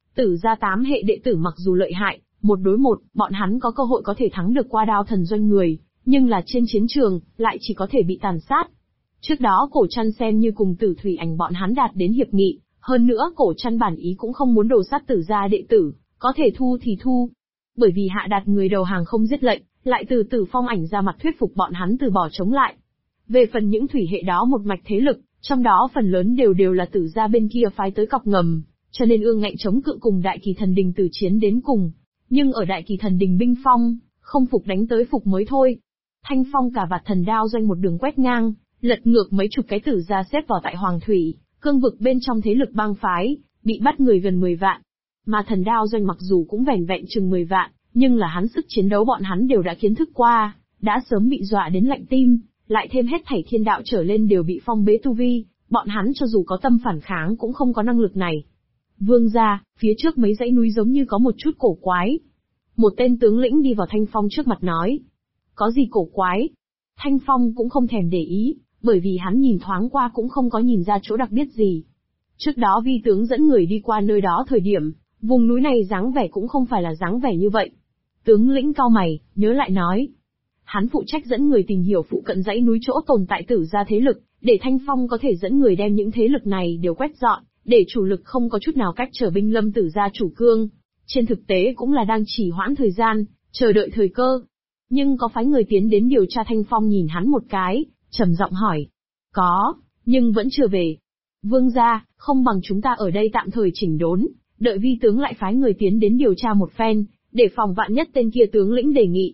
Tử gia 8 hệ đệ tử mặc dù lợi hại, một đối một, bọn hắn có cơ hội có thể thắng được qua đao thần doanh người, nhưng là trên chiến trường, lại chỉ có thể bị tàn sát. Trước đó Cổ Trăn xem như cùng Tử Thủy Ảnh bọn hắn đạt đến hiệp nghị, hơn nữa Cổ Trăn bản ý cũng không muốn đồ sát Tử gia đệ tử, có thể thu thì thu. Bởi vì Hạ Đạt người đầu hàng không giết lệnh, lại từ Tử Phong Ảnh ra mặt thuyết phục bọn hắn từ bỏ chống lại. Về phần những thủy hệ đó một mạch thế lực, trong đó phần lớn đều là Tử gia bên kia phái tới cọc ngầm, cho nên ương ngạnh chống cự cùng Đại Kỳ Thần Đình tử chiến đến cùng. Nhưng ở Đại Kỳ Thần Đình binh phong, không phục đánh tới phục mới thôi. Thanh Phong cả vạt thần đao doanh một đường quét ngang, lật ngược mấy chục cái Tử gia xếp vào tại Hoàng Thủy, cương vực bên trong thế lực bang phái, bị bắt người gần 10 vạn. Mà thần đao doanh mặc dù cũng vẻn vẹn chừng 10 vạn, nhưng là hắn sức chiến đấu bọn hắn đều đã kiến thức qua, đã sớm bị dọa đến lạnh tim, lại thêm hết thảy thiên đạo trở lên đều bị phong bế tu vi, bọn hắn cho dù có tâm phản kháng cũng không có năng lực này. Vương gia, phía trước mấy dãy núi giống như có một chút cổ quái. Một tên tướng lĩnh đi vào Thanh Phong trước mặt nói. Có gì cổ quái? Thanh Phong cũng không thèm để ý, bởi vì hắn nhìn thoáng qua cũng không có nhìn ra chỗ đặc biệt gì. Trước đó vi tướng dẫn người đi qua nơi đó thời điểm, vùng núi này dáng vẻ cũng không phải là dáng vẻ như vậy. Tướng lĩnh cau mày, nhớ lại nói. Hắn phụ trách dẫn người tìm hiểu phụ cận dãy núi chỗ tồn tại Tử gia thế lực, để Thanh Phong có thể dẫn người đem những thế lực này đều quét dọn, để chủ lực không có chút nào cách trở binh lâm Tử gia chủ cương. Trên thực tế cũng là đang trì hoãn thời gian, chờ đợi thời cơ. Nhưng có phái người tiến đến điều tra. Thanh Phong nhìn hắn một cái, trầm giọng hỏi. Có, nhưng vẫn chưa về. Vương gia, không bằng chúng ta ở đây tạm thời chỉnh đốn, đợi vi tướng lại phái người tiến đến điều tra một phen, để phòng vạn nhất tên kia tướng lĩnh đề nghị.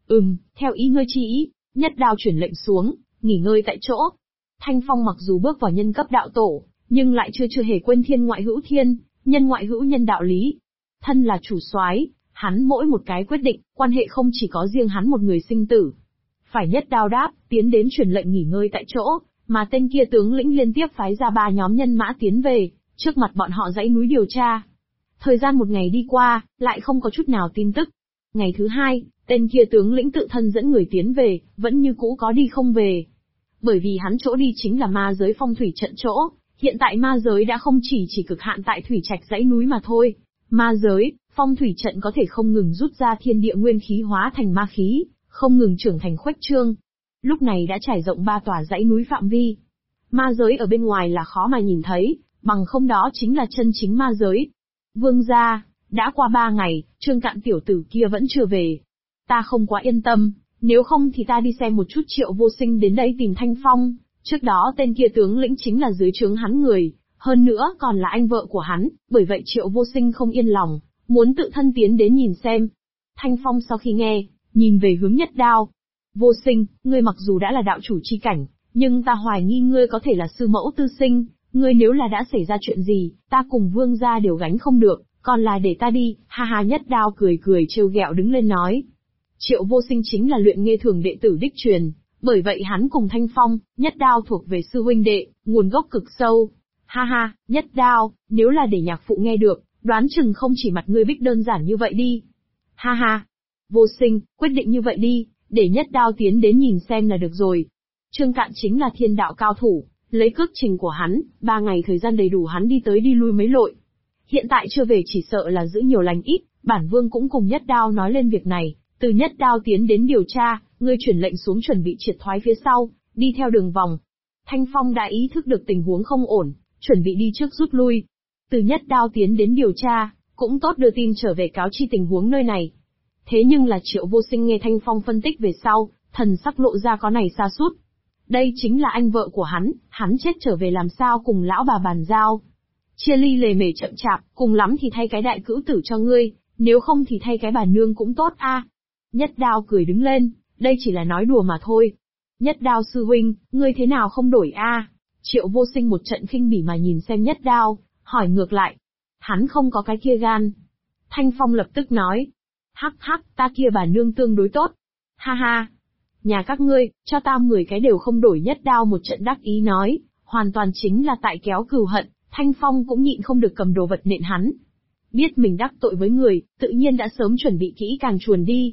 Theo ý ngươi chi ý. Nhất Đao chuyển lệnh xuống, nghỉ ngơi tại chỗ. Thanh Phong mặc dù bước vào nhân cấp đạo tổ, nhưng lại chưa hề quên thiên ngoại hữu thiên, nhân ngoại hữu nhân đạo lý. Thân là chủ soái, hắn mỗi một cái quyết định, quan hệ không chỉ có riêng hắn một người sinh tử. Phải Nhất Đao đáp, tiến đến truyền lệnh nghỉ ngơi tại chỗ, mà tên kia tướng lĩnh liên tiếp phái ra 3 nhóm nhân mã tiến về, trước mặt bọn họ dãy núi điều tra. Thời gian một ngày đi qua, lại không có chút nào tin tức. Ngày thứ 2, tên kia tướng lĩnh tự thân dẫn người tiến về, vẫn như cũ có đi không về. Bởi vì hắn chỗ đi chính là ma giới phong thủy trận chỗ, hiện tại ma giới đã không chỉ cực hạn tại thủy trạch dãy núi mà thôi. Ma giới, phong thủy trận có thể không ngừng rút ra thiên địa nguyên khí hóa thành ma khí, không ngừng trưởng thành khuếch trương. Lúc này đã trải rộng 3 tòa dãy núi phạm vi. Ma giới ở bên ngoài là khó mà nhìn thấy, bằng không đó chính là chân chính ma giới. Vương gia, đã qua 3 ngày, Trương Cạn tiểu tử kia vẫn chưa về. Ta không quá yên tâm, nếu không thì ta đi xem một chút. Triệu Vô Sinh đến đây tìm Thanh Phong, trước đó tên kia tướng lĩnh chính là dưới trướng hắn người, hơn nữa còn là anh vợ của hắn, bởi vậy Triệu Vô Sinh không yên lòng, muốn tự thân tiến đến nhìn xem. Thanh Phong sau khi nghe, nhìn về hướng Nhất Đao. Vô Sinh, ngươi mặc dù đã là đạo chủ chi cảnh, nhưng ta hoài nghi ngươi có thể là sư mẫu tư sinh, ngươi nếu là đã xảy ra chuyện gì, ta cùng vương gia đều gánh không được, còn là để ta đi. Ha ha. Nhất Đao cười trêu ghẹo đứng lên nói. Triệu Vô Sinh chính là luyện nghê thường đệ tử đích truyền, bởi vậy hắn cùng Thanh Phong, Nhất Đao thuộc về sư huynh đệ, nguồn gốc cực sâu. Ha ha, Nhất Đao, nếu là để nhạc phụ nghe được, đoán chừng không chỉ mặt ngươi bích đơn giản như vậy đi. Ha ha. Vô Sinh, quyết định như vậy đi, để Nhất Đao tiến đến nhìn xem là được rồi. Trương Cạn chính là thiên đạo cao thủ, lấy cước trình của hắn, 3 ngày thời gian đầy đủ hắn đi tới đi lui mấy lội. Hiện tại chưa về chỉ sợ là giữ nhiều lành ít, bản vương cũng cùng Nhất Đao nói lên việc này, từ Nhất Đao tiến đến điều tra, ngươi chuyển lệnh xuống chuẩn bị triệt thoái phía sau, đi theo đường vòng. Thanh Phong đã ý thức được tình huống không ổn, chuẩn bị đi trước rút lui. Từ Nhất Đao tiến đến điều tra, cũng tốt đưa tin trở về cáo chi tình huống nơi này. Thế nhưng là Triệu Vô Sinh nghe Thanh Phong phân tích về sau, thần sắc lộ ra có này sa sút. Đây chính là anh vợ của hắn chết trở về làm sao cùng lão bà bàn giao. Chia ly lề mề chậm chạp, cùng lắm thì thay cái đại cữu tử cho ngươi, nếu không thì thay cái bà nương cũng tốt a. Nhất Đao cười đứng lên, đây chỉ là nói đùa mà thôi. Nhất Đao sư huynh, ngươi thế nào không đổi a? Triệu Vô Sinh một trận khinh bỉ mà nhìn xem Nhất Đao, hỏi ngược lại. Hắn không có cái kia gan. Thanh Phong lập tức nói. Hắc hắc, ta kia bà nương tương đối tốt. Ha ha. Nhà các ngươi, cho ta 10 cái đều không đổi. Nhất Đao một trận đắc ý nói, hoàn toàn chính là tại kéo cừu hận. Thanh Phong cũng nhịn không được cầm đồ vật nện hắn. Biết mình đắc tội với người, tự nhiên đã sớm chuẩn bị kỹ càng chuồn đi.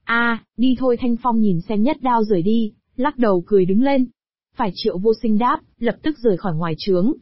Đi thôi. Thanh Phong nhìn xem Nhất Đao rời đi, lắc đầu cười đứng lên. Phải. Triệu Vô Sinh đáp, lập tức rời khỏi ngoài trướng.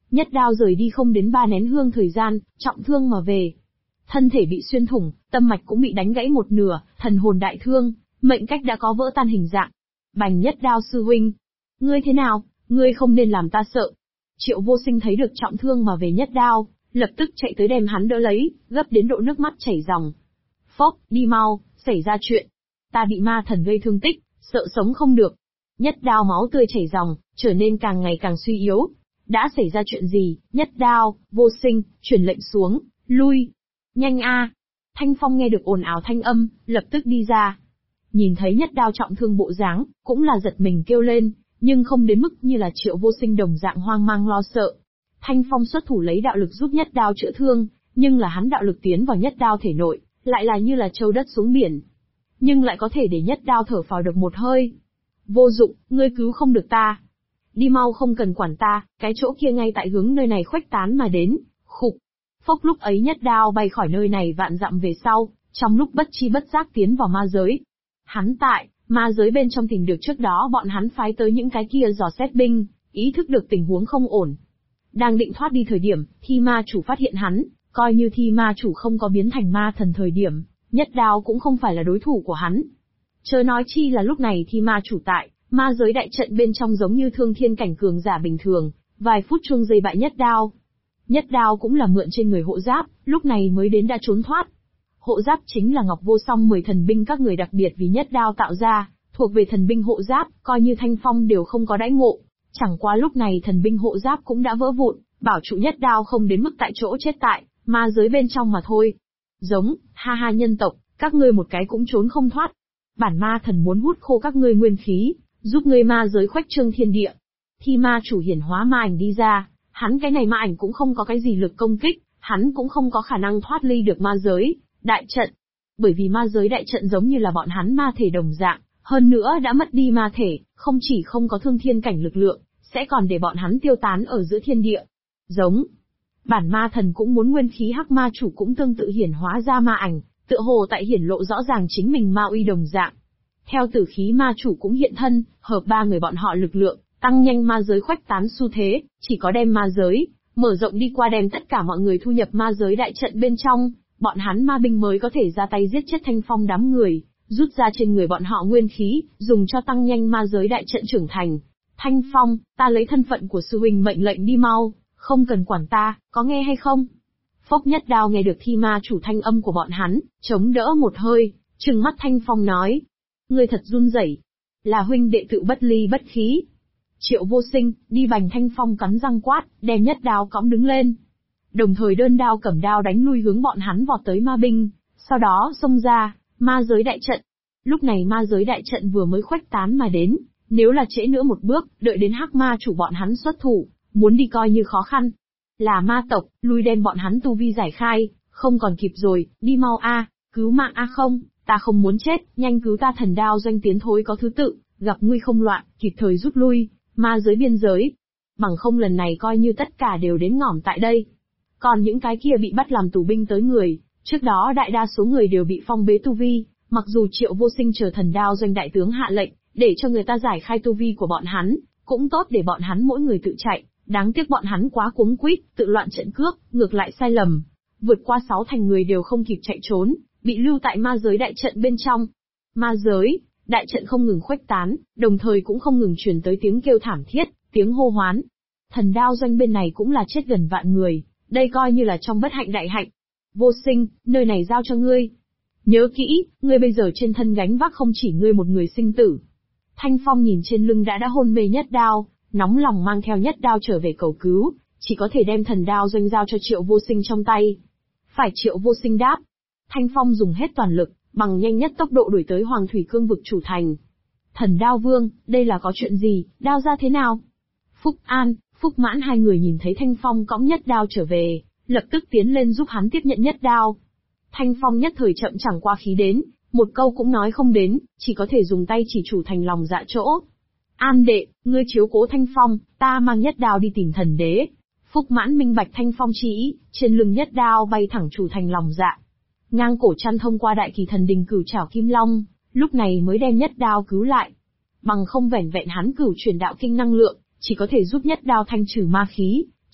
Nhất đao rời đi không đến 3 nén hương thời gian, trọng thương mà về. Thân thể bị xuyên thủng, tâm mạch cũng bị đánh gãy một nửa, thần hồn đại thương, mệnh cách đã có vỡ tan hình dạng. Bành Nhất Đao sư huynh, ngươi thế nào, ngươi không nên làm ta sợ. Triệu Vô Sinh thấy được trọng thương mà về Nhất Đao, lập tức chạy tới đem hắn đỡ lấy, gấp đến độ nước mắt chảy ròng. Phốc, đi mau, xảy ra chuyện. Ta bị ma thần gây thương tích, sợ sống không được. Nhất Đao máu tươi chảy ròng, trở nên càng ngày càng suy yếu. Đã xảy ra chuyện gì? Nhất Đao, Vô Sinh, truyền lệnh xuống, lui. Nhanh a! Thanh Phong nghe được ồn ào thanh âm, lập tức đi ra. Nhìn thấy Nhất Đao trọng thương bộ dáng, cũng là giật mình kêu lên, nhưng không đến mức như là Triệu Vô Sinh đồng dạng hoang mang lo sợ. Thanh Phong xuất thủ lấy đạo lực giúp Nhất Đao chữa thương, nhưng là hắn đạo lực tiến vào Nhất Đao thể nội, lại là như là châu đất xuống biển. Nhưng lại có thể để Nhất Đao thở phào được một hơi. Vô dụng, ngươi cứu không được ta. Đi mau không cần quản ta, cái chỗ kia ngay tại hướng nơi này khuếch tán mà đến, khục. Phốc lúc ấy Nhất Đao bay khỏi nơi này vạn dặm về sau, trong lúc bất chi bất giác tiến vào ma giới. Hắn tại ma giới bên trong tìm được trước đó bọn hắn phái tới những cái kia dò xét binh, ý thức được tình huống không ổn. Đang định thoát đi thời điểm, Thi Ma chủ phát hiện hắn, coi như Thi Ma chủ không có biến thành ma thần thời điểm, Nhất Đao cũng không phải là đối thủ của hắn. Chớ nói chi là lúc này Thi Ma chủ tại, ma giới đại trận bên trong giống như thương thiên cảnh cường giả bình thường, vài phút chuông dây bại Nhất Đao. Nhất Đao cũng là mượn trên người hộ giáp, lúc này mới đến đã trốn thoát. Hộ giáp chính là Ngọc Vô Song 10 thần binh các người đặc biệt vì Nhất Đao tạo ra, thuộc về thần binh hộ giáp, coi như Thanh Phong đều không có đãi ngộ. Chẳng qua lúc này thần binh hộ giáp cũng đã vỡ vụn, bảo trụ Nhất Đao không đến mức tại chỗ chết tại ma giới bên trong mà thôi. Giống, ha ha nhân tộc, các ngươi một cái cũng trốn không thoát. Bản ma thần muốn hút khô các ngươi nguyên khí, giúp ngươi ma giới khuếch trương thiên địa. Thi Ma chủ hiển hóa ma ảnh đi ra, hắn cái này ma ảnh cũng không có cái gì lực công kích, hắn cũng không có khả năng thoát ly được ma giới đại trận. Bởi vì ma giới đại trận giống như là bọn hắn ma thể đồng dạng, hơn nữa đã mất đi ma thể, không chỉ không có thương thiên cảnh lực lượng, sẽ còn để bọn hắn tiêu tán ở giữa thiên địa. Giống, bản ma thần cũng muốn nguyên khí hắc ma chủ cũng tương tự hiển hóa ra ma ảnh, tựa hồ tại hiển lộ rõ ràng chính mình ma uy đồng dạng. Theo tử khí ma chủ cũng hiện thân, hợp ba người bọn họ lực lượng, tăng nhanh ma giới khuếch tán xu thế, chỉ có đem ma giới, mở rộng đi qua đem tất cả mọi người thu nhập ma giới đại trận bên trong, bọn hắn ma binh mới có thể ra tay giết chết Thanh Phong đám người, rút ra trên người bọn họ nguyên khí, dùng cho tăng nhanh ma giới đại trận trưởng thành. Thanh Phong, ta lấy thân phận của sư huynh mệnh lệnh đi mau, không cần quản ta, có nghe hay không? Phốc Nhất Đao nghe được Thi Ma chủ thanh âm của bọn hắn, chống đỡ một hơi, trừng mắt Thanh Phong nói. Ngươi thật run rẩy, là huynh đệ tự bất ly bất khí. Triệu Vô Sinh, đi Bành Thanh Phong cắn răng quát, đem Nhất Đao cõng đứng lên. Đồng thời đơn đao cầm đao đánh lui hướng bọn hắn vọt tới ma binh, sau đó xông ra, ma giới đại trận. Lúc này ma giới đại trận vừa mới khuếch tán mà đến, nếu là trễ nữa một bước, đợi đến hắc ma chủ bọn hắn xuất thủ, muốn đi coi như khó khăn. Là ma tộc, lui đem bọn hắn tu vi giải khai, không còn kịp rồi, đi mau a, cứu mạng a không, ta không muốn chết, nhanh cứu ta Thần Đao doanh tiến thối có thứ tự, gặp nguy không loạn, kịp thời rút lui, ma giới biên giới. Bằng không lần này coi như tất cả đều đến ngỏm tại đây. Còn những cái kia bị bắt làm tù binh tới người, trước đó đại đa số người đều bị phong bế tu vi, mặc dù Triệu Vô Sinh chờ Thần Đao doanh đại tướng hạ lệnh, để cho người ta giải khai tu vi của bọn hắn, cũng tốt để bọn hắn mỗi người tự chạy, đáng tiếc bọn hắn quá cuống quýt, tự loạn trận cước, ngược lại sai lầm. Vượt qua 6 thành người đều không kịp chạy trốn, bị lưu tại ma giới đại trận bên trong. Ma giới, đại trận không ngừng khuếch tán, đồng thời cũng không ngừng truyền tới tiếng kêu thảm thiết, tiếng hô hoán. Thần Đao doanh bên này cũng là chết gần vạn người, đây coi như là trong bất hạnh đại hạnh. Vô Sinh, nơi này giao cho ngươi. Nhớ kỹ, ngươi bây giờ trên thân gánh vác không chỉ ngươi một người sinh tử. Thanh Phong nhìn trên lưng đã hôn mê Nhất Đao, nóng lòng mang theo Nhất Đao trở về cầu cứu, chỉ có thể đem Thần Đao doanh giao cho Triệu Vô Sinh trong tay. Phải Triệu Vô Sinh đáp. Thanh Phong dùng hết toàn lực, bằng nhanh nhất tốc độ đuổi tới Hoàng Thủy Cương vực chủ thành. Thần Đao Vương, đây là có chuyện gì, đao ra thế nào? Phúc An, Phúc Mãn hai người nhìn thấy Thanh Phong cõng Nhất Đao trở về, lập tức tiến lên giúp hắn tiếp nhận Nhất Đao. Thanh Phong nhất thời chậm chẳng qua khí đến, một câu cũng nói không đến, chỉ có thể dùng tay chỉ chủ thành lòng dạ chỗ. An đệ, ngươi chiếu cố Thanh Phong, ta mang Nhất Đao đi tìm thần đế. Phúc Mãn minh bạch Thanh Phong chỉ ý, trên lưng Nhất Đao bay thẳng chủ thành lòng dạ. Ngang cổ chăn thông qua đại kỳ thần đình cửu trảo kim long, lúc này mới đem Nhất Đao cứu lại. Bằng không vẻn vẹn hắn cửu truyền đạo kinh năng lượng, chỉ có thể giúp Nhất Đao thanh trừ ma khí,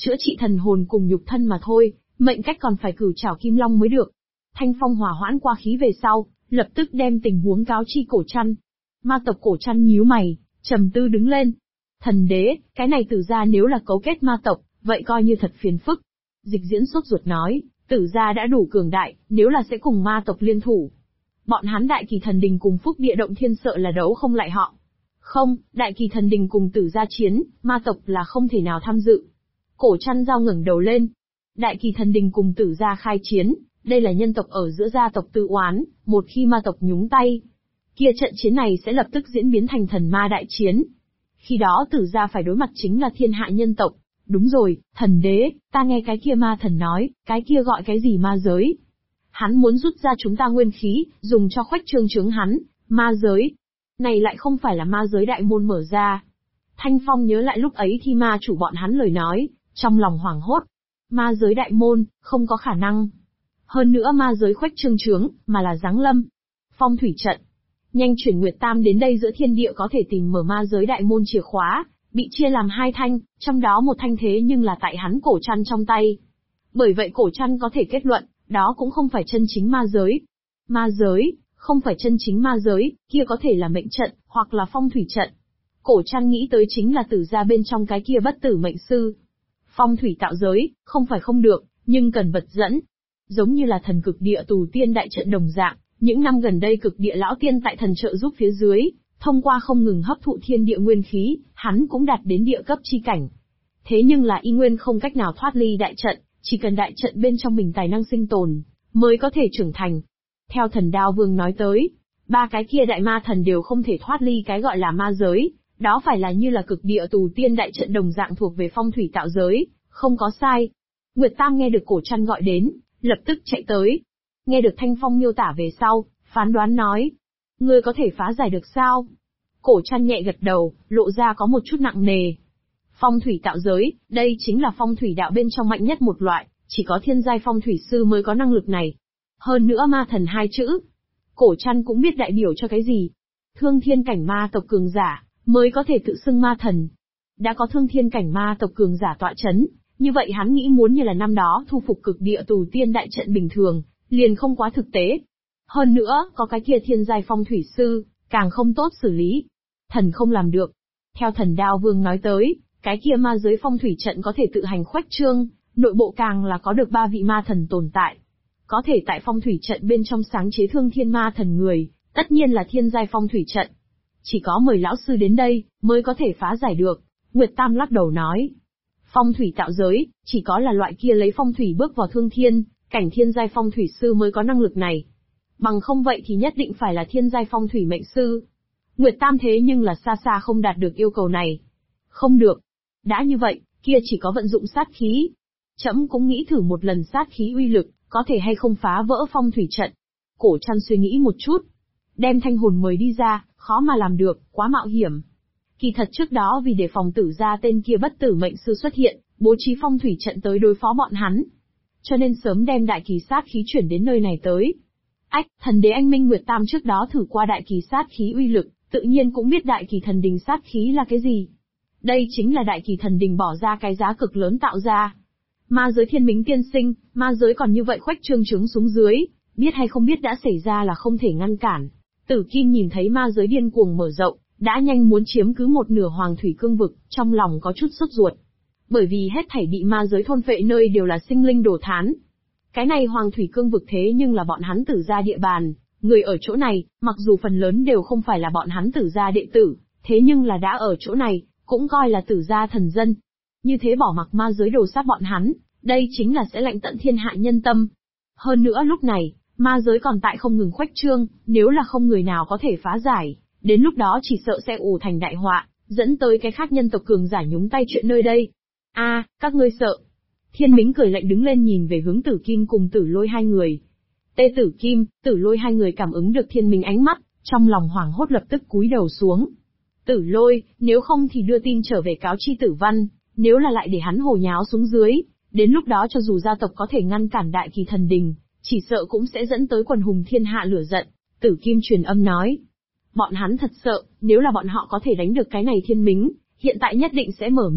chữa trị thần hồn cùng nhục thân mà thôi, mệnh cách còn phải cửu trảo kim long mới được. Thanh Phong hòa hoãn qua khí về sau, lập tức đem tình huống cáo chi Cổ Trăn. Ma tộc Cổ Trăn nhíu mày, trầm tư đứng lên. Thần đế, cái này Tử gia nếu là cấu kết ma tộc, vậy coi như thật phiền phức. Dịch Diễn sốt ruột nói, Tử gia đã đủ cường đại, nếu là sẽ cùng ma tộc liên thủ. Bọn hắn Đại Kỳ Thần Đình cùng Phúc Địa Động Thiên sợ là đấu không lại họ. Không, Đại Kỳ Thần Đình cùng Tử gia chiến, ma tộc là không thể nào tham dự. Cổ Trăn Giao ngẩng đầu lên. Đại Kỳ Thần Đình cùng Tử gia khai chiến, đây là nhân tộc ở giữa gia tộc tự oán, một khi ma tộc nhúng tay, kia trận chiến này sẽ lập tức diễn biến thành thần ma đại chiến. Khi đó Tử gia phải đối mặt chính là thiên hạ nhân tộc. Đúng rồi, thần đế, ta nghe cái kia ma thần nói, cái kia gọi cái gì ma giới. Hắn muốn rút ra chúng ta nguyên khí, dùng cho khuếch trương trướng hắn, ma giới. Này lại không phải là ma giới đại môn mở ra. Thanh Phong nhớ lại lúc ấy khi ma chủ bọn hắn lời nói, trong lòng hoảng hốt. Ma giới đại môn, không có khả năng. Hơn nữa ma giới khuếch trương trướng, mà là giáng lâm. Phong thủy trận. Nhanh chuyển Nguyệt Tam đến đây giữa thiên địa có thể tìm mở ma giới đại môn chìa khóa, bị chia làm 2 thanh, trong đó một thanh thế nhưng là tại hắn Cổ Trăn trong tay. Bởi vậy Cổ Trăn có thể kết luận, đó cũng không phải chân chính ma giới. Ma giới, không phải chân chính ma giới, kia có thể là mệnh trận, hoặc là phong thủy trận. Cổ Trăn nghĩ tới chính là Tử gia bên trong cái kia bất tử mệnh sư. Phong thủy tạo giới, không phải không được, nhưng cần vật dẫn. Giống như là thần cực địa tù tiên đại trận đồng dạng, những năm gần đây cực địa lão tiên tại thần trợ giúp phía dưới, thông qua không ngừng hấp thụ thiên địa nguyên khí, hắn cũng đạt đến địa cấp chi cảnh. Thế nhưng là y nguyên không cách nào thoát ly đại trận, chỉ cần đại trận bên trong mình tài năng sinh tồn, mới có thể trưởng thành. Theo Thần Đao Vương nói tới, 3 cái kia đại ma thần đều không thể thoát ly cái gọi là ma giới, đó phải là như là cực địa tù tiên đại trận đồng dạng thuộc về phong thủy tạo giới, không có sai. Nguyệt Tam nghe được Cổ Trăn gọi đến, lập tức chạy tới. Nghe được Thanh Phong miêu tả về sau, phán đoán nói, ngươi có thể phá giải được sao? Cổ Trăn nhẹ gật đầu, lộ ra có một chút nặng nề. Phong thủy tạo giới, đây chính là phong thủy đạo bên trong mạnh nhất một loại, chỉ có thiên giai phong thủy sư mới có năng lực này. Hơn nữa ma thần 2 chữ. Cổ Trăn cũng biết đại biểu cho cái gì. Thương thiên cảnh ma tộc cường giả, mới có thể tự xưng ma thần. Đã có thương thiên cảnh ma tộc cường giả tọa chấn, như vậy hắn nghĩ muốn như là năm đó thu phục cực địa tù tiên đại trận bình thường, liền không quá thực tế. Hơn nữa, có cái kia thiên giai phong thủy sư, càng không tốt xử lý. Thần không làm được. Theo Thần Đao Vương nói tới, cái kia ma giới phong thủy trận có thể tự hành khuếch trương, nội bộ càng là có được 3 vị ma thần tồn tại. Có thể tại phong thủy trận bên trong sáng chế thương thiên ma thần người, tất nhiên là thiên giai phong thủy trận. Chỉ có mời lão sư đến đây, mới có thể phá giải được. Nguyệt Tam lắc đầu nói. Phong thủy tạo giới, chỉ có là loại kia lấy phong thủy bước vào thương thiên, cảnh thiên giai phong thủy sư mới có năng lực này. Bằng không vậy thì nhất định phải là thiên giai phong thủy mệnh sư. Nguyệt Tam thế nhưng là xa xa không đạt được yêu cầu này. Không được. Đã như vậy, kia chỉ có vận dụng sát khí. Trẫm cũng nghĩ thử một lần sát khí uy lực, có thể hay không phá vỡ phong thủy trận. Cổ Trăn suy nghĩ một chút. Đem thanh hồn mời đi ra, khó mà làm được, quá mạo hiểm. Kỳ thật trước đó vì đề phòng Tử gia tên kia bất tử mệnh sư xuất hiện, bố trí phong thủy trận tới đối phó bọn hắn. Cho nên sớm đem đại kỳ sát khí chuyển đến nơi này tới. Ách, thần đế anh Minh Nguyệt Tam trước đó thử qua đại kỳ sát khí uy lực, tự nhiên cũng biết đại kỳ thần đình sát khí là cái gì. Đây chính là đại kỳ thần đình bỏ ra cái giá cực lớn tạo ra. Ma giới Thiên Mính tiên sinh, ma giới còn như vậy khuếch trương trướng xuống dưới, biết hay không biết đã xảy ra là không thể ngăn cản. Tử Kim nhìn thấy ma giới điên cuồng mở rộng, đã nhanh muốn chiếm cứ một nửa Hoàng Thủy Cương vực, trong lòng có chút sốt ruột. Bởi vì hết thảy bị ma giới thôn phệ nơi đều là sinh linh đổ thán. Cái này Hoàng Thủy Cương vực thế nhưng là bọn hắn Tử gia địa bàn, người ở chỗ này, mặc dù phần lớn đều không phải là bọn hắn Tử gia đệ tử, thế nhưng là đã ở chỗ này, cũng coi là Tử gia thần dân. Như thế bỏ mặc ma giới đồ sát bọn hắn, đây chính là sẽ lạnh tận thiên hạ nhân tâm. Hơn nữa lúc này, ma giới còn tại không ngừng khuếch trương, nếu là không người nào có thể phá giải, đến lúc đó chỉ sợ sẽ ủ thành đại họa, dẫn tới cái khác nhân tộc cường giả nhúng tay chuyện nơi đây. Các ngươi sợ. Thiên Mính cười lạnh đứng lên nhìn về hướng Tử Kim cùng Tử Lôi 2 người. Tê Tử Kim, Tử Lôi 2 người cảm ứng được Thiên Mính ánh mắt, trong lòng hoảng hốt lập tức cúi đầu xuống. Tử Lôi, nếu không thì đưa tin trở về cáo chi Tử Văn, nếu là lại để hắn hồ nháo xuống dưới, đến lúc đó cho dù gia tộc có thể ngăn cản đại kỳ thần đình, chỉ sợ cũng sẽ dẫn tới quần hùng thiên hạ lửa giận. Tử Kim truyền âm nói. Bọn hắn thật sợ, nếu là bọn họ có thể đánh được cái này Thiên Mính, hiện tại nhất định sẽ mở miệng,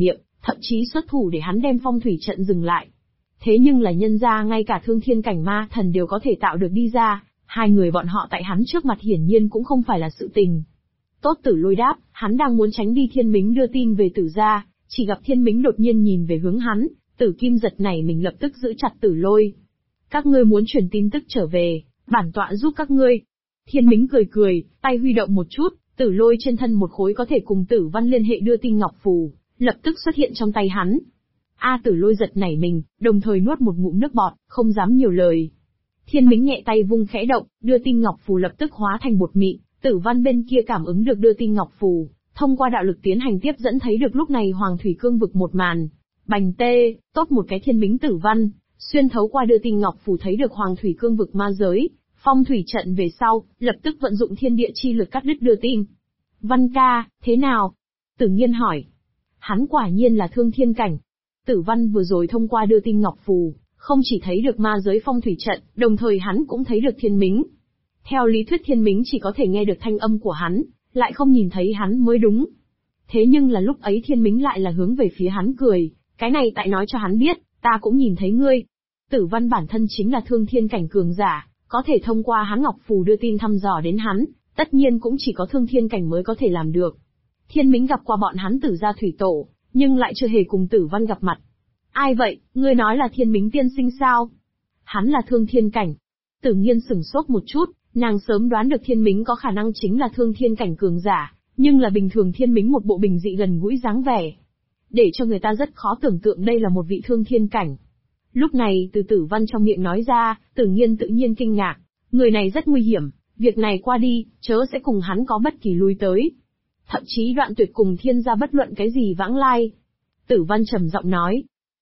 thậm chí xuất thủ để hắn đem phong thủy trận dừng lại. Thế nhưng là nhân ra ngay cả thương thiên cảnh ma thần đều có thể tạo được đi ra, hai người bọn họ tại hắn trước mặt hiển nhiên cũng không phải là sự tình. Tốt Tử Lôi đáp, hắn đang muốn tránh đi Thiên Mính đưa tin về Tử gia, chỉ gặp Thiên Mính đột nhiên nhìn về hướng hắn, Tử Kim giật nảy mình lập tức giữ chặt Tử Lôi. Các ngươi muốn truyền tin tức trở về, bản tọa giúp các ngươi. Thiên Mính cười cười, tay huy động một chút, Tử Lôi trên thân một khối có thể cùng Tử Văn liên hệ đưa tin ngọc phù, lập tức xuất hiện trong tay hắn. Tử Lôi giật nảy mình, đồng thời nuốt một ngụm nước bọt, không dám nhiều lời. Thiên Mính nhẹ tay vung khẽ động, đưa tin ngọc phù lập tức hóa thành bột mịn, Tử Văn bên kia cảm ứng được đưa tin ngọc phù, thông qua đạo lực tiến hành tiếp dẫn thấy được lúc này Hoàng Thủy Cương vực một màn. Bành tê, tốt một cái Thiên Mính Tử Văn, xuyên thấu qua đưa tin ngọc phù thấy được Hoàng Thủy Cương vực ma giới, phong thủy trận về sau, lập tức vận dụng thiên địa chi lực cắt đứt đưa tin. Văn ca, thế nào? Tử Nghiên hỏi. Hắn quả nhiên là thương thiên cảnh. Tử Văn vừa rồi thông qua đưa tin ngọc phù, không chỉ thấy được ma giới phong thủy trận, đồng thời hắn cũng thấy được Thiên Mính. Theo lý thuyết Thiên Mính chỉ có thể nghe được thanh âm của hắn, lại không nhìn thấy hắn mới đúng. Thế nhưng là lúc ấy Thiên Mính lại là hướng về phía hắn cười, cái này tại nói cho hắn biết, ta cũng nhìn thấy ngươi. Tử Văn bản thân chính là thương thiên cảnh cường giả, có thể thông qua hắn ngọc phù đưa tin thăm dò đến hắn, tất nhiên cũng chỉ có thương thiên cảnh mới có thể làm được. Thiên Mính gặp qua bọn hắn Tử gia thủy tổ, nhưng lại chưa hề cùng Tử Văn gặp mặt. Ai vậy, ngươi nói là Thiên Mính tiên sinh sao? Hắn là thương thiên cảnh. Tử Nghiên sửng sốt một chút, nàng sớm đoán được Thiên Mính có khả năng chính là thương thiên cảnh cường giả, nhưng là bình thường Thiên Mính một bộ bình dị gần gũi dáng vẻ, để cho người ta rất khó tưởng tượng đây là một vị thương thiên cảnh. Lúc này từ Tử Văn trong miệng nói ra, Tử Nghiên tự nhiên kinh ngạc, người này rất nguy hiểm, việc này qua đi, chớ sẽ cùng hắn có bất kỳ lui tới. Thậm chí đoạn tuyệt cùng Thiên gia bất luận cái gì vãng lai. Tử Văn trầm giọng nói,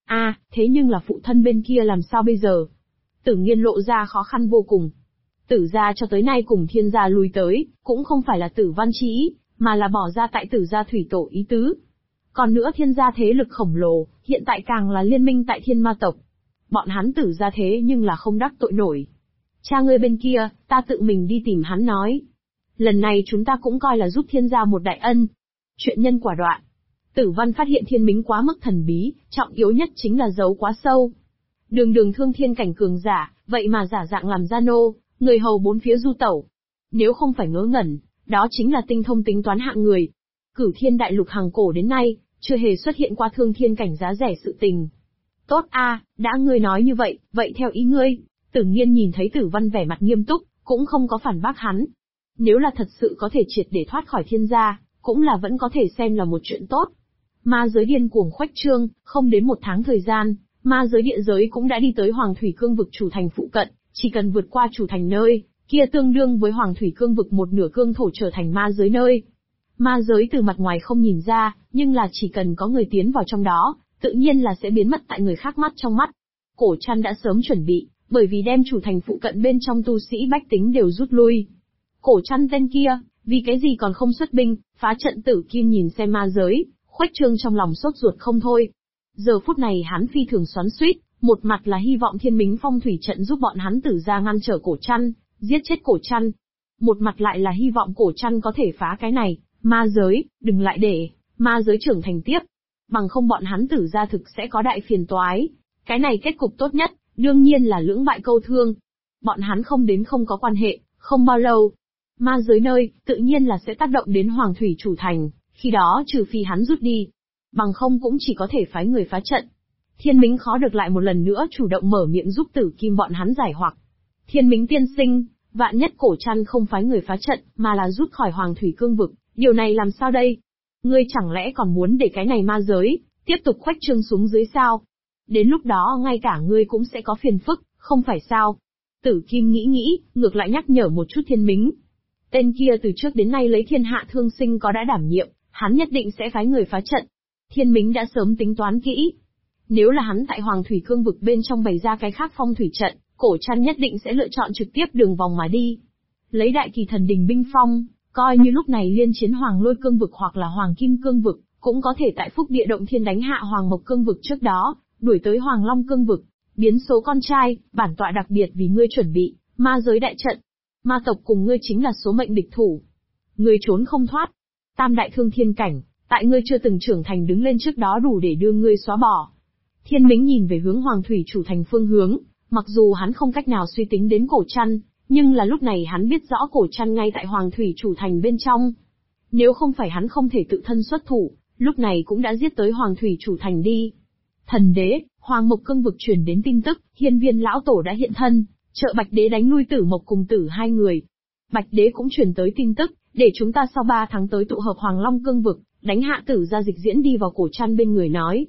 thế nhưng là phụ thân bên kia làm sao bây giờ? Tử Nghiên lộ ra khó khăn vô cùng. Tử gia cho tới nay cùng Thiên gia lui tới, cũng không phải là Tử Văn chi ý, mà là bỏ ra tại Tử gia thủy tổ ý tứ. Còn nữa Thiên gia thế lực khổng lồ, hiện tại càng là liên minh tại Thiên ma tộc. Bọn hắn Tử gia thế nhưng là không đắc tội nổi. Cha ngươi bên kia, ta tự mình đi tìm hắn nói. Lần này chúng ta cũng coi là giúp Thiên gia một đại ân. Chuyện nhân quả đoạn. Tử Văn phát hiện Thiên Mính quá mức thần bí, trọng yếu nhất chính là giấu quá sâu. Đường thương thiên cảnh cường giả, vậy mà giả dạng làm gia nô, người hầu bốn phía du tẩu. Nếu không phải ngớ ngẩn, đó chính là tinh thông tính toán hạng người. Cửu Thiên đại lục hàng cổ đến nay, chưa hề xuất hiện qua thương thiên cảnh giá rẻ sự tình. Tốt đã ngươi nói như vậy, vậy theo ý ngươi. Tử Nghiên nhìn thấy Tử Văn vẻ mặt nghiêm túc, cũng không có phản bác hắn. Nếu là thật sự có thể triệt để thoát khỏi Thiên gia, cũng là vẫn có thể xem là một chuyện tốt. Ma giới điên cuồng khuếch trương, không đến một tháng thời gian, ma giới địa giới cũng đã đi tới Hoàng Thủy Cương vực chủ thành phụ cận, chỉ cần vượt qua chủ thành nơi, kia tương đương với Hoàng Thủy Cương vực một nửa cương thổ trở thành ma giới nơi. Ma giới từ mặt ngoài không nhìn ra, nhưng là chỉ cần có người tiến vào trong đó, tự nhiên là sẽ biến mất tại người khác mắt trong mắt. Cổ Trăn đã sớm chuẩn bị, bởi vì đem chủ thành phụ cận bên trong tu sĩ bách tính đều rút lui. Cổ Trăn tên kia, vì cái gì còn không xuất binh, phá trận Tử Kim nhìn xem ma giới, khuếch trương trong lòng sốt ruột không thôi. Giờ phút này hắn phi thường xoắn xuýt, một mặt là hy vọng Thiên Mính phong thủy trận giúp bọn hắn Tử gia ngăn trở Cổ Trăn, giết chết Cổ Trăn. Một mặt lại là hy vọng Cổ Trăn có thể phá cái này, ma giới, đừng lại để ma giới trưởng thành tiếp. Bằng không bọn hắn Tử gia thực sẽ có đại phiền toái. Cái này kết cục tốt nhất, đương nhiên là lưỡng bại câu thương. Bọn hắn không đến không có quan hệ, không bao lâu. Ma giới nơi, tự nhiên là sẽ tác động đến Hoàng Thủy chủ thành, khi đó trừ phi hắn rút đi. Bằng không cũng chỉ có thể phái người phá trận. Thiên Mính khó được lại một lần nữa chủ động mở miệng giúp Tử Kim bọn hắn giải hoặc. Thiên Mính tiên sinh, vạn nhất Cổ Trăn không phái người phá trận, mà là rút khỏi Hoàng Thủy Cương vực, điều này làm sao đây? Ngươi chẳng lẽ còn muốn để cái này ma giới, tiếp tục khuếch trương xuống dưới sao? Đến lúc đó ngay cả ngươi cũng sẽ có phiền phức, không phải sao? Tử Kim nghĩ, ngược lại nhắc nhở một chút Thiên Mính. Tên kia từ trước đến nay lấy thiên hạ thương sinh có đã đảm nhiệm, hắn nhất định sẽ phái người phá trận. Thiên Mính đã sớm tính toán kỹ. Nếu là hắn tại Hoàng Thủy Cương vực bên trong bày ra cái khác phong thủy trận, Cổ Trăn nhất định sẽ lựa chọn trực tiếp đường vòng mà đi. Lấy Đại Kỳ Thần Đình binh phong, coi như lúc này liên chiến Hoàng Lôi Cương vực hoặc là Hoàng Kim Cương vực, cũng có thể tại Phúc Địa Động Thiên đánh hạ Hoàng Mộc Cương vực trước đó, đuổi tới Hoàng Long Cương vực. Biến số con trai, bản tọa đặc biệt vì ngươi chuẩn bị, ma giới đại trận. Ma tộc cùng ngươi chính là số mệnh địch thủ. Ngươi trốn không thoát. Tam đại thương thiên cảnh, Tại ngươi chưa từng trưởng thành đứng lên trước đó đủ để đưa ngươi xóa bỏ. Thiên Mính nhìn về hướng Hoàng Thủy Chủ Thành phương hướng, mặc dù hắn không cách nào suy tính đến Cổ Trăn, nhưng là lúc này hắn biết rõ Cổ Trăn ngay tại Hoàng Thủy Chủ Thành bên trong. Nếu không phải hắn không thể tự thân xuất thủ, lúc này cũng đã giết tới Hoàng Thủy Chủ Thành đi. Thần đế, Hoàng Mộc Cương vực truyền đến tin tức, Hiên Viên lão tổ đã hiện thân, trợ Bạch đế đánh lui Tử Mộc cùng Tử hai người. Bạch đế cũng truyền tới tin tức, để chúng ta sau 3 tháng tới tụ hợp Hoàng Long Cương vực, đánh hạ Tử gia Dịch Diễn đi vào Cổ Trăn bên người nói.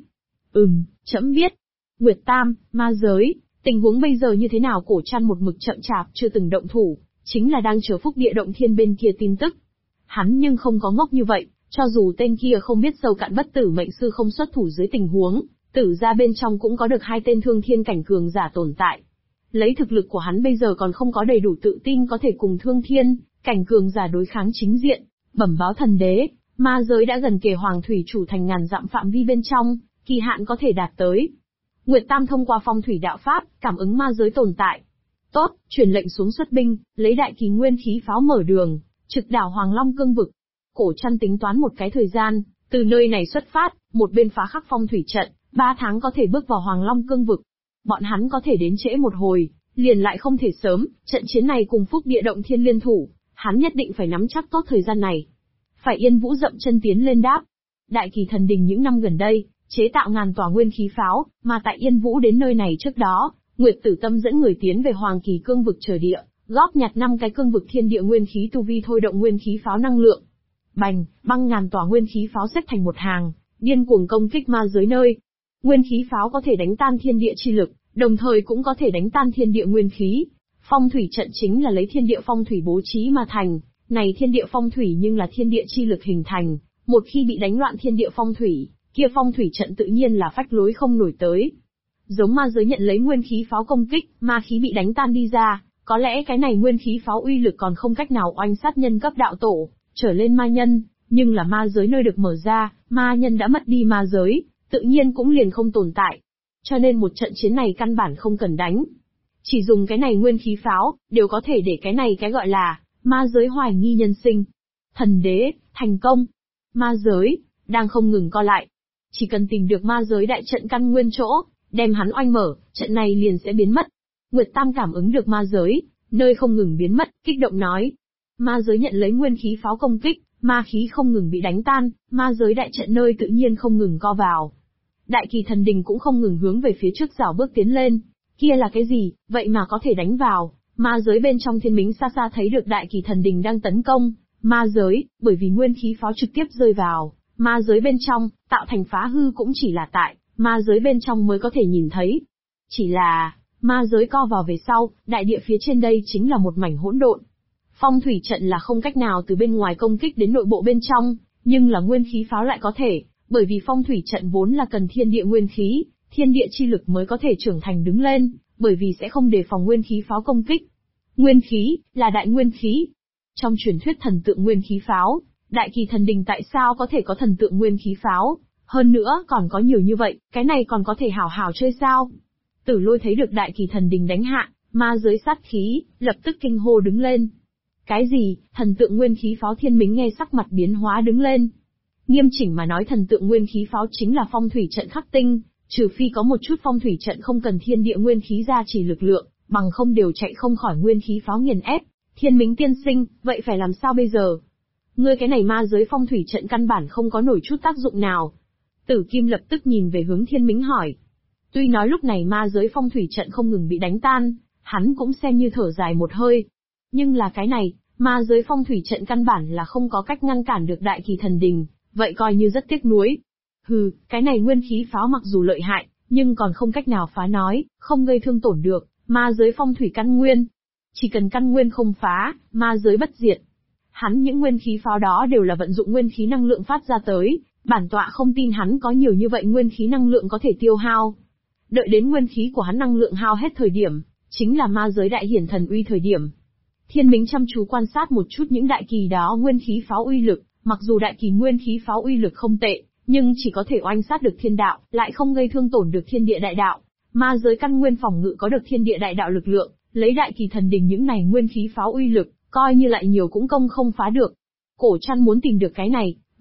Trẫm biết. Nguyệt Tam, ma giới, tình huống bây giờ như thế nào? Cổ Trăn một mực chậm chạp chưa từng động thủ, chính là đang chờ Phúc Địa Động Thiên bên kia tin tức. Hắn nhưng không có ngốc như vậy, cho dù tên kia không biết sâu cạn bất tử mệnh sư không xuất thủ dưới tình huống, Tử gia bên trong cũng có được 2 tên thương thiên cảnh cường giả tồn tại. Lấy thực lực của hắn bây giờ còn không có đầy đủ tự tin có thể cùng thương thiên cảnh cường giả đối kháng chính diện. Bẩm báo thần đế, ma giới đã gần kề Hoàng Thủy Chủ Thành ngàn dặm phạm vi bên trong, kỳ hạn có thể đạt tới. Nguyệt Tam thông qua phong thủy đạo pháp, cảm ứng ma giới tồn tại. Tốt, truyền lệnh xuống xuất binh, lấy đại kỳ nguyên khí pháo mở đường, trực đảo Hoàng Long Cương vực. Cổ Trăn tính toán một cái thời gian, từ nơi này xuất phát, một bên phá khắc phong thủy trận, 3 tháng có thể bước vào Hoàng Long Cương vực. Bọn hắn có thể đến trễ một hồi, liền lại không thể sớm, trận chiến này cùng Phúc Địa Động Thiên liên thủ, hắn nhất định phải nắm chắc tốt thời gian này. Phải Yên Vũ dậm chân tiến lên đáp. Đại Kỳ Thần Đình những năm gần đây, chế tạo ngàn tòa nguyên khí pháo, mà tại Yên Vũ đến nơi này trước đó, Nguyệt Tử Tâm dẫn người tiến về Hoàng Kỳ Cương vực trời địa, góp nhặt 5 cái cương vực thiên địa nguyên khí tu vi thôi động nguyên khí pháo năng lượng. Bành, băng ngàn tòa nguyên khí pháo xếp thành một hàng, điên cuồng công kích ma giới nơi. Nguyên khí pháo có thể đánh tan thiên địa chi lực, đồng thời cũng có thể đánh tan thiên địa nguyên khí. Phong thủy trận chính là lấy thiên địa phong thủy bố trí mà thành, này thiên địa phong thủy nhưng là thiên địa chi lực hình thành, một khi bị đánh loạn thiên địa phong thủy, kia phong thủy trận tự nhiên là phách lối không nổi tới. Giống ma giới nhận lấy nguyên khí pháo công kích, ma khí bị đánh tan đi ra, có lẽ cái này nguyên khí pháo uy lực còn không cách nào oanh sát nhân cấp đạo tổ, trở lên ma nhân, nhưng là ma giới nơi được mở ra, ma nhân đã mất đi ma giới, tự nhiên cũng liền không tồn tại. Cho nên một trận chiến này căn bản không cần đánh. Chỉ dùng cái này nguyên khí pháo, đều có thể để cái này cái gọi là ma giới hoài nghi nhân sinh. Thần đế, thành công. Ma giới, đang không ngừng co lại. Chỉ cần tìm được ma giới đại trận căn nguyên chỗ, đem hắn oanh mở, trận này liền sẽ biến mất. Nguyệt Tam cảm ứng được ma giới, nơi không ngừng biến mất, kích động nói. Ma giới nhận lấy nguyên khí pháo công kích, ma khí không ngừng bị đánh tan, ma giới đại trận nơi tự nhiên không ngừng co vào. Đại Kỳ Thần Đình cũng không ngừng hướng về phía trước rảo bước tiến lên. Kia là cái gì, vậy mà có thể đánh vào? Ma giới bên trong Thiên Mính xa xa thấy được Đại Kỳ Thần Đình đang tấn công ma giới, bởi vì nguyên khí pháo trực tiếp rơi vào ma giới bên trong, tạo thành phá hư cũng chỉ là tại ma giới bên trong mới có thể nhìn thấy. Chỉ là, ma giới co vào về sau, đại địa phía trên đây chính là một mảnh hỗn độn. Phong thủy trận là không cách nào từ bên ngoài công kích đến nội bộ bên trong, nhưng là nguyên khí pháo lại có thể, bởi vì phong thủy trận vốn là cần thiên địa nguyên khí, thiên địa chi lực mới có thể trưởng thành đứng lên, bởi vì sẽ không đề phòng nguyên khí pháo công kích. Nguyên khí, là đại nguyên khí. Trong truyền thuyết thần tượng nguyên khí pháo, Đại Kỳ Thần Đình tại sao có thể có thần tượng nguyên khí pháo? Hơn nữa, còn có nhiều như vậy, cái này còn có thể hảo hảo chơi sao? Tử Lôi thấy được Đại Kỳ Thần Đình đánh hạ, ma giới sát khí, lập tức kinh hô đứng lên. Cái gì, thần tượng nguyên khí pháo? Thiên Mính nghe sắc mặt biến hóa đứng lên. Nghiêm chỉnh mà nói thần tượng nguyên khí pháo chính là phong thủy trận khắc tinh, trừ phi có một chút phong thủy trận không cần thiên địa nguyên khí gia trì lực lượng, bằng không đều chạy không khỏi nguyên khí pháo nghiền ép. Thiên Mính tiên sinh, vậy phải làm sao bây giờ? Ngươi cái này ma giới phong thủy trận căn bản không có nổi chút tác dụng nào. Tử Kim lập tức nhìn về hướng Thiên Mính hỏi. Tuy nói lúc này ma giới phong thủy trận không ngừng bị đánh tan, hắn cũng xem như thở dài một hơi. Nhưng là cái này, ma giới phong thủy trận căn bản là không có cách ngăn cản được Đại Kỳ Thần Đình, vậy coi như rất tiếc nuối. Hừ, cái này nguyên khí pháo mặc dù lợi hại, nhưng còn không cách nào phá nói, không gây thương tổn được, ma giới phong thủy căn nguyên. Chỉ cần căn nguyên không phá, ma giới bất diệt. Hắn những nguyên khí pháo đó đều là vận dụng nguyên khí năng lượng phát ra tới, bản tọa không tin hắn có nhiều như vậy nguyên khí năng lượng có thể tiêu hao. Đợi đến nguyên khí của hắn năng lượng hao hết thời điểm, chính là ma giới đại hiển thần uy thời điểm. Thiên Mính chăm chú quan sát một chút những đại kỳ đó nguyên khí pháo uy lực, mặc dù đại kỳ nguyên khí pháo uy lực không tệ, nhưng chỉ có thể oanh sát được thiên đạo, lại không gây thương tổn được thiên địa đại đạo. Ma giới căn nguyên phòng ngự có được thiên địa đại đạo lực lượng, lấy Đại Kỳ Thần Đình những này nguyên khí pháo uy lực, coi như lại nhiều cũng công không phá được. Cổ Trăn muốn tìm được cái này,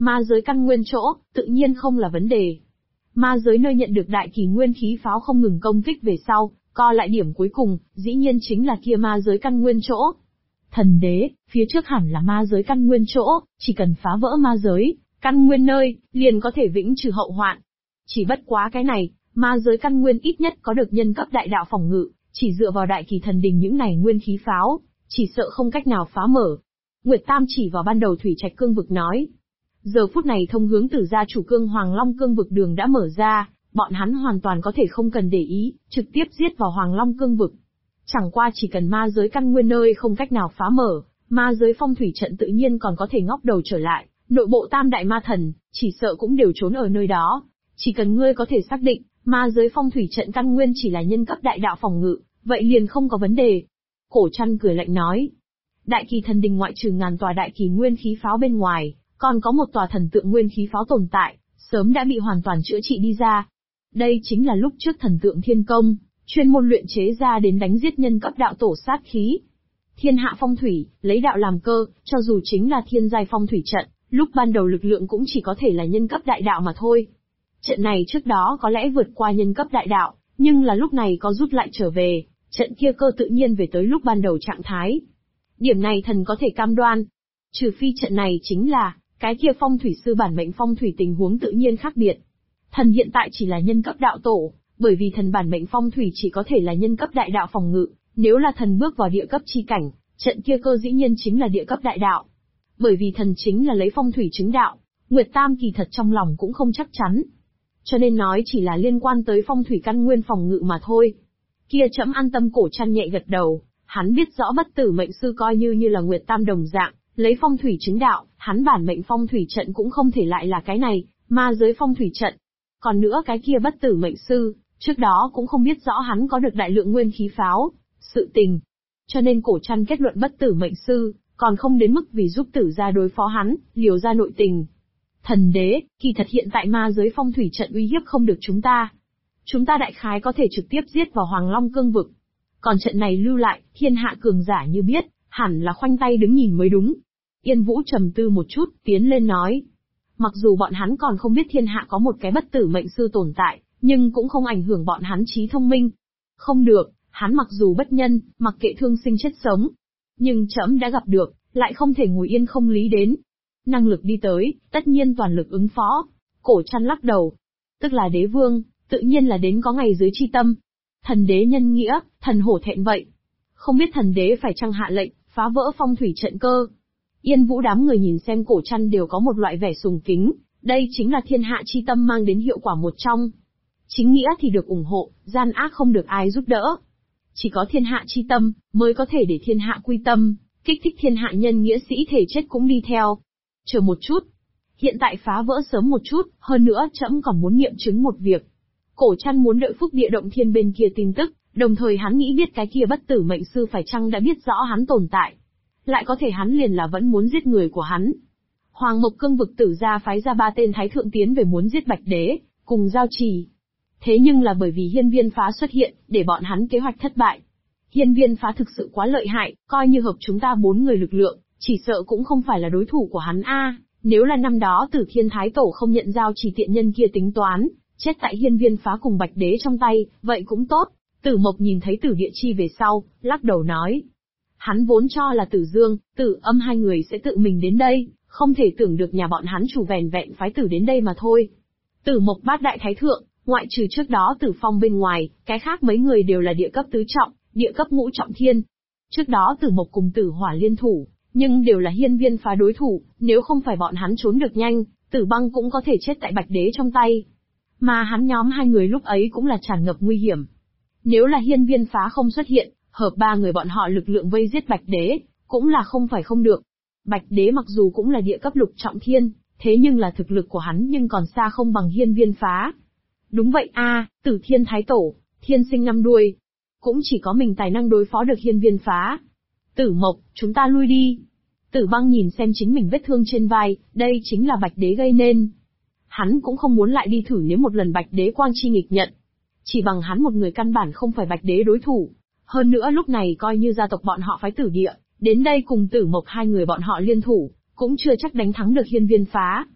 Ma giới căn nguyên chỗ, tự nhiên không là vấn đề. Ma giới nơi nhận được đại kỳ nguyên khí pháo không ngừng công kích về sau, co lại điểm cuối cùng, dĩ nhiên chính là kia ma giới căn nguyên chỗ. Thần đế, phía trước hẳn là ma giới căn nguyên chỗ, chỉ cần phá vỡ ma giới, căn nguyên nơi, liền có thể vĩnh trừ hậu hoạn. Chỉ bất quá cái này, ma giới căn nguyên ít nhất có được nhân cấp đại đạo phòng ngự, chỉ dựa vào đại kỳ thần đình những này nguyên khí pháo, chỉ sợ không cách nào phá mở. Nguyệt Tam chỉ vào ban đầu thủy trạch cương vực nói. Giờ phút này thông hướng Tử gia chủ cương Hoàng Long cương vực đường đã mở ra, bọn hắn hoàn toàn có thể không cần để ý, trực tiếp giết vào Hoàng Long cương vực. Chẳng qua chỉ cần ma giới căn nguyên nơi không cách nào phá mở, ma giới phong thủy trận tự nhiên còn có thể ngóc đầu trở lại, nội bộ tam đại ma thần, chỉ sợ cũng đều trốn ở nơi đó. Chỉ cần ngươi có thể xác định, ma giới phong thủy trận căn nguyên chỉ là nhân cấp đại đạo phòng ngự, vậy liền không có vấn đề. Cổ Trăn cười lạnh nói. Đại kỳ thần đình ngoại trừ ngàn tòa đại kỳ nguyên khí pháo bên ngoài, còn có một tòa thần tượng nguyên khí pháo tồn tại, sớm đã bị hoàn toàn chữa trị đi ra. Đây chính là lúc trước thần tượng thiên công, chuyên môn luyện chế ra đến đánh giết nhân cấp đạo tổ sát khí. Thiên hạ phong thủy, lấy đạo làm cơ, cho dù chính là thiên giai phong thủy trận, lúc ban đầu lực lượng cũng chỉ có thể là nhân cấp đại đạo mà thôi. Trận này trước đó có lẽ vượt qua nhân cấp đại đạo, nhưng là lúc này có rút lại trở về, trận kia cơ tự nhiên về tới lúc ban đầu trạng thái. Điểm này thần có thể cam đoan. Trừ phi trận này chính là, cái kia phong thủy sư bản mệnh phong thủy tình huống tự nhiên khác biệt. Thần hiện tại chỉ là nhân cấp đạo tổ, bởi vì thần bản mệnh phong thủy chỉ có thể là nhân cấp đại đạo phòng ngự, nếu là thần bước vào địa cấp chi cảnh, trận kia cơ dĩ nhiên chính là địa cấp đại đạo. Bởi vì thần chính là lấy phong thủy chứng đạo, Nguyệt Tam kỳ thật trong lòng cũng không chắc chắn. Cho nên nói chỉ là liên quan tới phong thủy căn nguyên phòng ngự mà thôi. Kia trẫm an tâm. Cổ Trăn nhẹ gật đầu, hắn biết rõ bất tử mệnh sư coi như là Nguyệt Tam đồng dạng, lấy phong thủy chứng đạo, hắn bản mệnh phong thủy trận cũng không thể lại là cái này, ma giới phong thủy trận. Còn nữa cái kia bất tử mệnh sư, trước đó cũng không biết rõ hắn có được đại lượng nguyên khí pháo, sự tình. Cho nên Cổ Trăn kết luận bất tử mệnh sư, còn không đến mức vì giúp Tử gia đối phó hắn, liều ra nội tình. Thần đế, kỳ thật hiện tại ma giới phong thủy trận uy hiếp không được chúng ta. Chúng ta đại khái có thể trực tiếp giết vào Hoàng Long cương vực. Còn trận này lưu lại, thiên hạ cường giả như biết, hẳn là khoanh tay đứng nhìn mới đúng. Yên Vũ trầm tư một chút, tiến lên nói. Mặc dù bọn hắn còn không biết thiên hạ có một cái bất tử mệnh sư tồn tại, nhưng cũng không ảnh hưởng bọn hắn trí thông minh. Không được, hắn mặc dù bất nhân, mặc kệ thương sinh chết sống. Nhưng trẫm đã gặp được, lại không thể ngồi yên không lý đến. Năng lực đi tới, tất nhiên toàn lực ứng phó. Cổ Trăn lắc đầu. Tức là đế vương, tự nhiên là đến có ngày dưới chi tâm. Thần đế nhân nghĩa, thần hổ thẹn vậy. Không biết thần đế phải chăng hạ lệnh, phá vỡ phong thủy trận cơ. Yên Vũ đám người nhìn xem Cổ Trăn đều có một loại vẻ sùng kính, đây chính là thiên hạ chi tâm mang đến hiệu quả một trong. Chính nghĩa thì được ủng hộ, gian ác không được ai giúp đỡ. Chỉ có thiên hạ chi tâm, mới có thể để thiên hạ quy tâm, kích thích thiên hạ nhân nghĩa sĩ thể chết cũng đi theo. Chờ một chút. Hiện tại phá vỡ sớm một chút, hơn nữa trẫm còn muốn nghiệm chứng một việc. Cổ Trăn muốn đợi Phúc Địa Động Thiên bên kia tin tức, đồng thời hắn nghĩ biết cái kia bất tử mệnh sư phải chăng đã biết rõ hắn tồn tại. Lại có thể hắn liền là vẫn muốn giết người của hắn. Hoàng Mộc cương vực Tử gia phái ra 3 tên thái thượng tiến về muốn giết Bạch Đế, cùng giao trì. Thế nhưng là bởi vì hiên viên phá xuất hiện, để bọn hắn kế hoạch thất bại. Hiên viên phá thực sự quá lợi hại, coi như hợp chúng ta 4 người lực lượng, chỉ sợ cũng không phải là đối thủ của hắn a. Nếu là năm đó Tử Thiên Thái Tổ không nhận giao trì tiện nhân kia tính toán, chết tại hiên viên phá cùng Bạch Đế trong tay, vậy cũng tốt. Tử Mộc nhìn thấy Tử Địa Chi về sau, lắc đầu nói. Hắn vốn cho là Tử Dương, Tử Âm hai người sẽ tự mình đến đây, không thể tưởng được nhà bọn hắn chủ vẻn vẹn phái Tử đến đây mà thôi. Tử Mộc bát đại thái thượng, ngoại trừ trước đó Tử Phong bên ngoài, cái khác mấy người đều là địa cấp tứ trọng, địa cấp ngũ trọng thiên. Trước đó Tử Mộc cùng Tử Hỏa liên thủ, nhưng đều là hiên viên phá đối thủ, nếu không phải bọn hắn trốn được nhanh, Tử Băng cũng có thể chết tại Bạch Đế trong tay. Mà hắn nhóm hai người lúc ấy cũng là tràn ngập nguy hiểm. Nếu là hiên viên phá không xuất hiện, hợp 3 người bọn họ lực lượng vây giết Bạch Đế, cũng là không phải không được. Bạch Đế mặc dù cũng là địa cấp lục trọng thiên, thế nhưng là thực lực của hắn nhưng còn xa không bằng hiên viên phá. Đúng vậy a, Tử Thiên Thái Tổ, thiên sinh năm đuôi. Cũng chỉ có mình tài năng đối phó được hiên viên phá. Tử Mộc, chúng ta lui đi. Tử Băng nhìn xem chính mình vết thương trên vai, đây chính là Bạch Đế gây nên. Hắn cũng không muốn lại đi thử nếu một lần Bạch Đế quang chi nghịch nhận. Chỉ bằng hắn một người căn bản không phải Bạch Đế đối thủ. Hơn nữa lúc này coi như gia tộc bọn họ phái Tử Địa, đến đây cùng Tử Mộc hai người bọn họ liên thủ, cũng chưa chắc đánh thắng được hiên viên phá.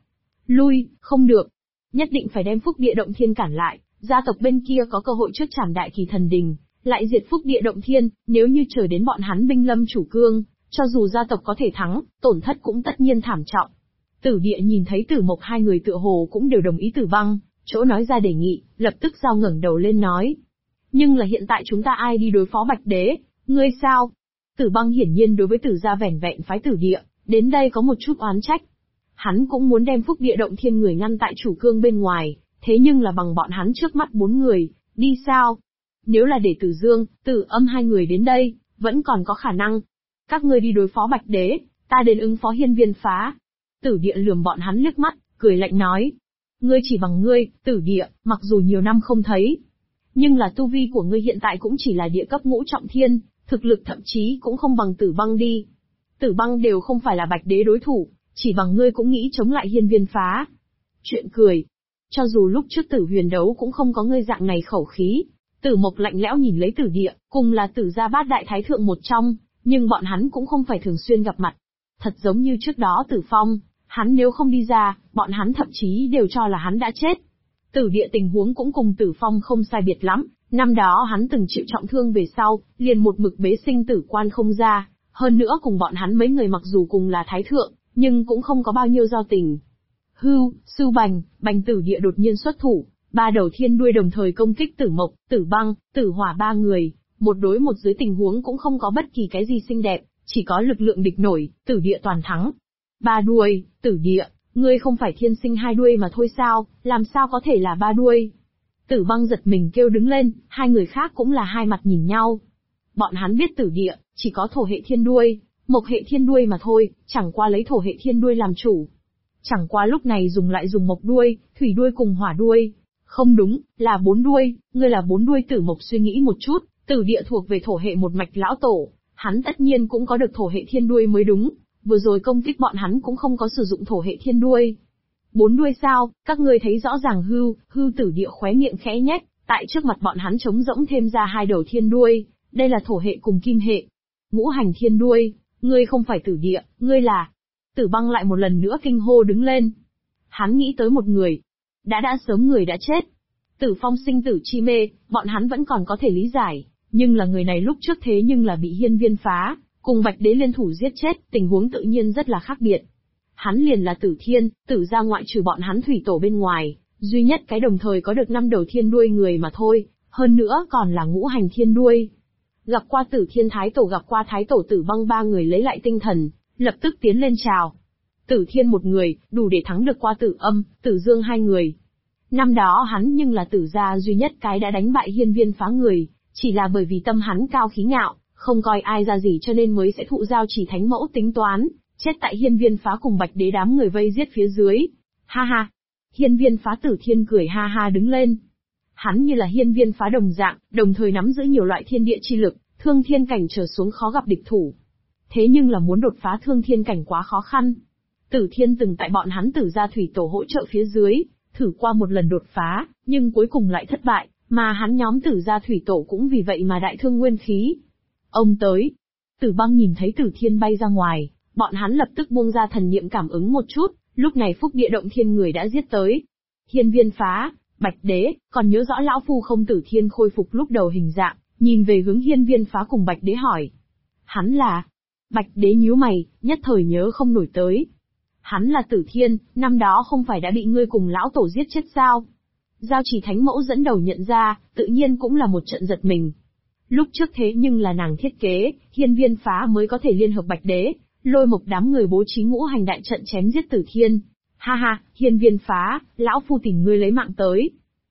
Lui, không được. Nhất định phải đem Phúc Địa Động Thiên cản lại, gia tộc bên kia có cơ hội trước trảm Đại Kỳ Thần Đình, lại diệt Phúc Địa Động Thiên, nếu như chờ đến bọn hắn binh lâm chủ cương, cho dù gia tộc có thể thắng, tổn thất cũng tất nhiên thảm trọng. Tử Địa nhìn thấy Tử Mộc hai người tựa hồ cũng đều đồng ý Tử Băng, chỗ nói ra đề nghị, lập tức giao ngẩng đầu lên nói. Nhưng là hiện tại chúng ta ai đi đối phó Bạch Đế, ngươi sao? Tử Băng hiển nhiên đối với Tử gia vẻn vẹn phái Tử Địa, đến đây có một chút oán trách. Hắn cũng muốn đem Phúc Địa Động Thiên người ngăn tại chủ cương bên ngoài, thế nhưng là bằng bọn hắn trước mắt 4 người, đi sao? Nếu là để Tử Dương, Tử Âm hai người đến đây, vẫn còn có khả năng. Các ngươi đi đối phó Bạch Đế, ta đến ứng phó Hiên Viên Phá. Tử Địa lườm bọn hắn liếc mắt, cười lạnh nói. Ngươi chỉ bằng ngươi, Tử Địa, mặc dù nhiều năm không thấy. Nhưng là tu vi của ngươi hiện tại cũng chỉ là địa cấp ngũ trọng thiên, thực lực thậm chí cũng không bằng Tử Băng đi. Tử Băng đều không phải là Bạch Đế đối thủ, chỉ bằng ngươi cũng nghĩ chống lại Hiên Viên Phá. Chuyện cười. Cho dù lúc trước Tử Huyền đấu cũng không có ngươi dạng này khẩu khí. Tử Mộc lạnh lẽo nhìn lấy Tử Địa, cùng là Tử gia bát đại thái thượng một trong, nhưng bọn hắn cũng không phải thường xuyên gặp mặt. Thật giống như trước đó Tử Phong, hắn nếu không đi ra, bọn hắn thậm chí đều cho là hắn đã chết. Tử Địa tình huống cũng cùng Tử Phong không sai biệt lắm, năm đó hắn từng chịu trọng thương về sau, liền một mực bế sinh tử quan không ra, hơn nữa cùng bọn hắn mấy người mặc dù cùng là thái thượng, nhưng cũng không có bao nhiêu giao tình. Hưu, Sư Bành, Bành Tử Địa đột nhiên xuất thủ, 3 đầu thiên đuôi đồng thời công kích Tử Mộc, Tử Băng, Tử Hỏa 3 người, một đối một dưới tình huống cũng không có bất kỳ cái gì xinh đẹp, chỉ có lực lượng địch nổi, Tử Địa toàn thắng. 3 đuôi, Tử Địa, ngươi không phải thiên sinh 2 đuôi mà thôi sao, làm sao có thể là 3 đuôi? Tử Băng giật mình kêu đứng lên, hai người khác cũng là hai mặt nhìn nhau. Bọn hắn biết Tử Địa, chỉ có thổ hệ thiên đuôi, mộc hệ thiên đuôi mà thôi, chẳng qua lấy thổ hệ thiên đuôi làm chủ. Chẳng qua lúc này dùng mộc đuôi, thủy đuôi cùng hỏa đuôi. Không đúng, là 4 đuôi, ngươi là 4 đuôi. Tử Mộc suy nghĩ một chút, Tử Địa thuộc về thổ hệ một mạch lão tổ, hắn tất nhiên cũng có được thổ hệ thiên đuôi mới đúng, vừa rồi công kích bọn hắn cũng không có sử dụng thổ hệ thiên đuôi. 4 đuôi sao, các ngươi thấy rõ ràng hưu Tử Địa khóe miệng khẽ nhếch, tại trước mặt bọn hắn trống rỗng thêm ra 2 đầu thiên đuôi, đây là thổ hệ cùng kim hệ. Ngũ hành thiên đuôi, ngươi không phải Tử Địa, ngươi là... Tử Băng lại một lần nữa kinh hô đứng lên. Hắn nghĩ tới một người. Đã sớm người đã chết. Tử Phong sinh tử chi mê, bọn hắn vẫn còn có thể lý giải, nhưng là người này lúc trước thế nhưng là bị Hiên Viên Phá, cùng Bạch Đế liên thủ giết chết, tình huống tự nhiên rất là khác biệt. Hắn liền là Tử Thiên, Tử gia ngoại trừ bọn hắn thủy tổ bên ngoài, duy nhất cái đồng thời có được 5 đầu thiên đuôi người mà thôi, hơn nữa còn là ngũ hành thiên đuôi. Gặp qua Tử Thiên Thái Tổ, gặp qua Thái Tổ Tử Băng, 3 người lấy lại tinh thần, lập tức tiến lên chào. Tử Thiên một người, đủ để thắng được qua Tử Âm, Tử Dương 2 người. Năm đó hắn nhưng là Tử gia duy nhất cái đã đánh bại Hiên Viên Phá người, chỉ là bởi vì tâm hắn cao khí ngạo, không coi ai ra gì cho nên mới sẽ thụ giao chỉ thánh mẫu tính toán, chết tại Hiên Viên Phá cùng Bạch Đế đám người vây giết phía dưới. Ha ha! Hiên Viên Phá Tử Thiên cười ha ha đứng lên. Hắn như là Hiên Viên Phá đồng dạng, đồng thời nắm giữ nhiều loại thiên địa chi lực, thương thiên cảnh trở xuống khó gặp địch thủ. Thế nhưng là muốn đột phá thương thiên cảnh quá khó khăn. Tử Thiên từng tại bọn hắn Tử gia thủy tổ hỗ trợ phía dưới, thử qua một lần đột phá, nhưng cuối cùng lại thất bại, mà hắn nhóm Tử gia thủy tổ cũng vì vậy mà đại thương nguyên khí. Ông tới. Tử Băng nhìn thấy Tử Thiên bay ra ngoài, bọn hắn lập tức buông ra thần niệm cảm ứng một chút, lúc này Phúc Địa Động Thiên người đã giết tới. Hiên Viên Phá, Bạch Đế, còn nhớ rõ lão phu không? Tử Thiên khôi phục lúc đầu hình dạng, nhìn về hướng Hiên Viên Phá cùng Bạch Đế hỏi. Hắn là... Bạch Đế nhíu mày, nhất thời nhớ không nổi tới. Hắn là Tử Thiên, năm đó không phải đã bị ngươi cùng lão tổ giết chết sao? Giao Chỉ Thánh Mẫu dẫn đầu nhận ra, tự nhiên cũng là một trận giật mình. Lúc trước thế nhưng là nàng thiết kế, Hiên Viên Phá mới có thể liên hợp Bạch Đế, Lôi Mộc đám người bố trí ngũ hành đại trận chém giết Tử Thiên. Ha ha, Hiên Viên Phá, lão phu tìm ngươi lấy mạng tới.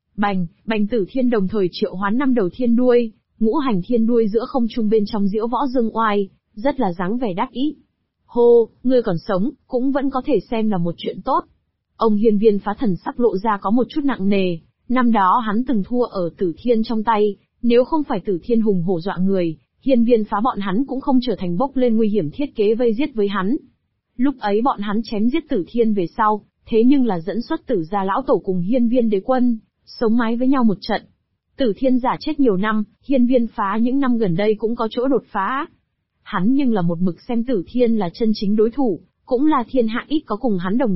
Bành Tử Thiên đồng thời triệu hoán 5 đầu thiên đuôi, ngũ hành thiên đuôi giữa không trung bên trong diễu võ dương oai, rất là dáng vẻ đắc ý. Hô, ngươi còn sống, cũng vẫn có thể xem là một chuyện tốt. Ông Hiên Viên Phá thần sắc lộ ra có một chút nặng nề, năm đó hắn từng thua ở Tử Thiên trong tay, nếu không phải Tử Thiên hùng hổ dọa người, Hiên Viên Phá bọn hắn cũng không trở thành bốc lên nguy hiểm thiết kế vây giết với hắn. Lúc ấy bọn hắn chém giết Tử Thiên về sau, thế nhưng là dẫn xuất Tử gia lão tổ cùng Hiên Viên đế quân, sống mái với nhau một trận. Tử Thiên giả chết nhiều năm, Hiên Viên Phá những năm gần đây cũng có chỗ đột phá. Hắn nhưng là một mực xem Tử Thiên là chân chính đối thủ, cũng là thiên hạ ít có cùng hắn đồng dạng,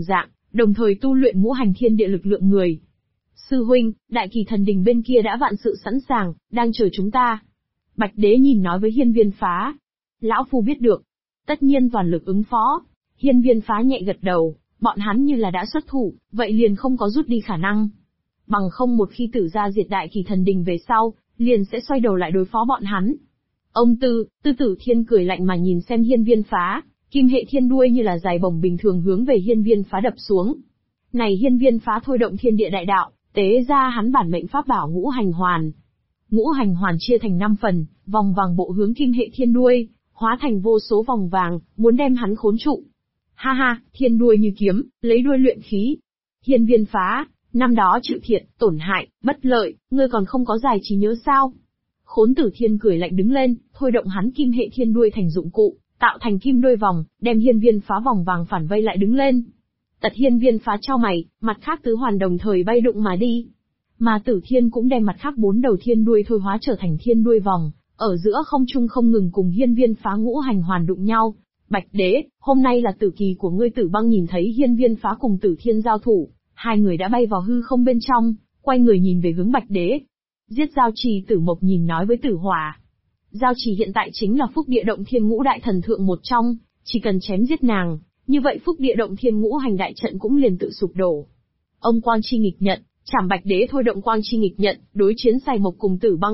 đồng thời tu luyện ngũ hành thiên địa lực lượng người. Sư huynh, Đại Kỳ Thần Đình bên kia đã vạn sự sẵn sàng, đang chờ chúng ta. Bạch Đế nhìn nói với Hiên Viên Phá. Lão phu biết được. Tất nhiên toàn lực ứng phó. Hiên Viên Phá nhẹ gật đầu, bọn hắn như là đã xuất thủ, vậy liền không có rút đi khả năng. Bằng không một khi tử gia diệt Đại Kỳ Thần Đình về sau, liền sẽ xoay đầu lại đối phó bọn hắn. Ông Tư Tử Thiên cười lạnh mà nhìn xem Hiên Viên Phá, kim hệ thiên đuôi như là dài bổng bình thường hướng về Hiên Viên Phá đập xuống. Này Hiên Viên Phá thôi động thiên địa đại đạo, tế ra hắn bản mệnh pháp bảo ngũ hành hoàn. Ngũ hành hoàn chia thành 5 phần, vòng vàng bộ hướng kim hệ thiên đuôi, hóa thành vô số vòng vàng, muốn đem hắn khốn trụ. Ha ha, thiên đuôi như kiếm, lấy đuôi luyện khí. Hiên Viên Phá, năm đó chịu thiệt, tổn hại, bất lợi, ngươi còn không có giải trí nhớ sao? Khốn Tử Thiên cười lạnh đứng lên, thôi động hắn kim hệ thiên đuôi thành dụng cụ, tạo thành kim đuôi vòng, đem Hiên Viên Phá vòng vàng phản vây lại đứng lên. Tật Hiên Viên Phá chau mày, mặt khác tứ hoàn đồng thời bay đụng mà đi. Mà Tử Thiên cũng đem mặt khác 4 đầu thiên đuôi thôi hóa trở thành thiên đuôi vòng, ở giữa không trung không ngừng cùng Hiên Viên Phá ngũ hành hoàn đụng nhau. Bạch Đế, hôm nay là tử kỳ của ngươi. Tử Băng nhìn thấy Hiên Viên Phá cùng Tử Thiên giao thủ, hai người đã bay vào hư không bên trong, quay người nhìn về hướng Bạch Đế. Giết Giao Trì. Tử Mộc nhìn nói với Tử Hỏa. Giao Trì hiện tại chính là Phúc Địa Động Thiên Ngũ Đại Thần Thượng một trong, chỉ cần chém giết nàng, như vậy Phúc Địa Động Thiên Ngũ Hành Đại Trận cũng liền tự sụp đổ. Ông Quang Chi nghịch nhận, chảm Bạch Đế thôi động Quang Chi nghịch nhận, đối chiến Sài Mộc cùng Tử Băng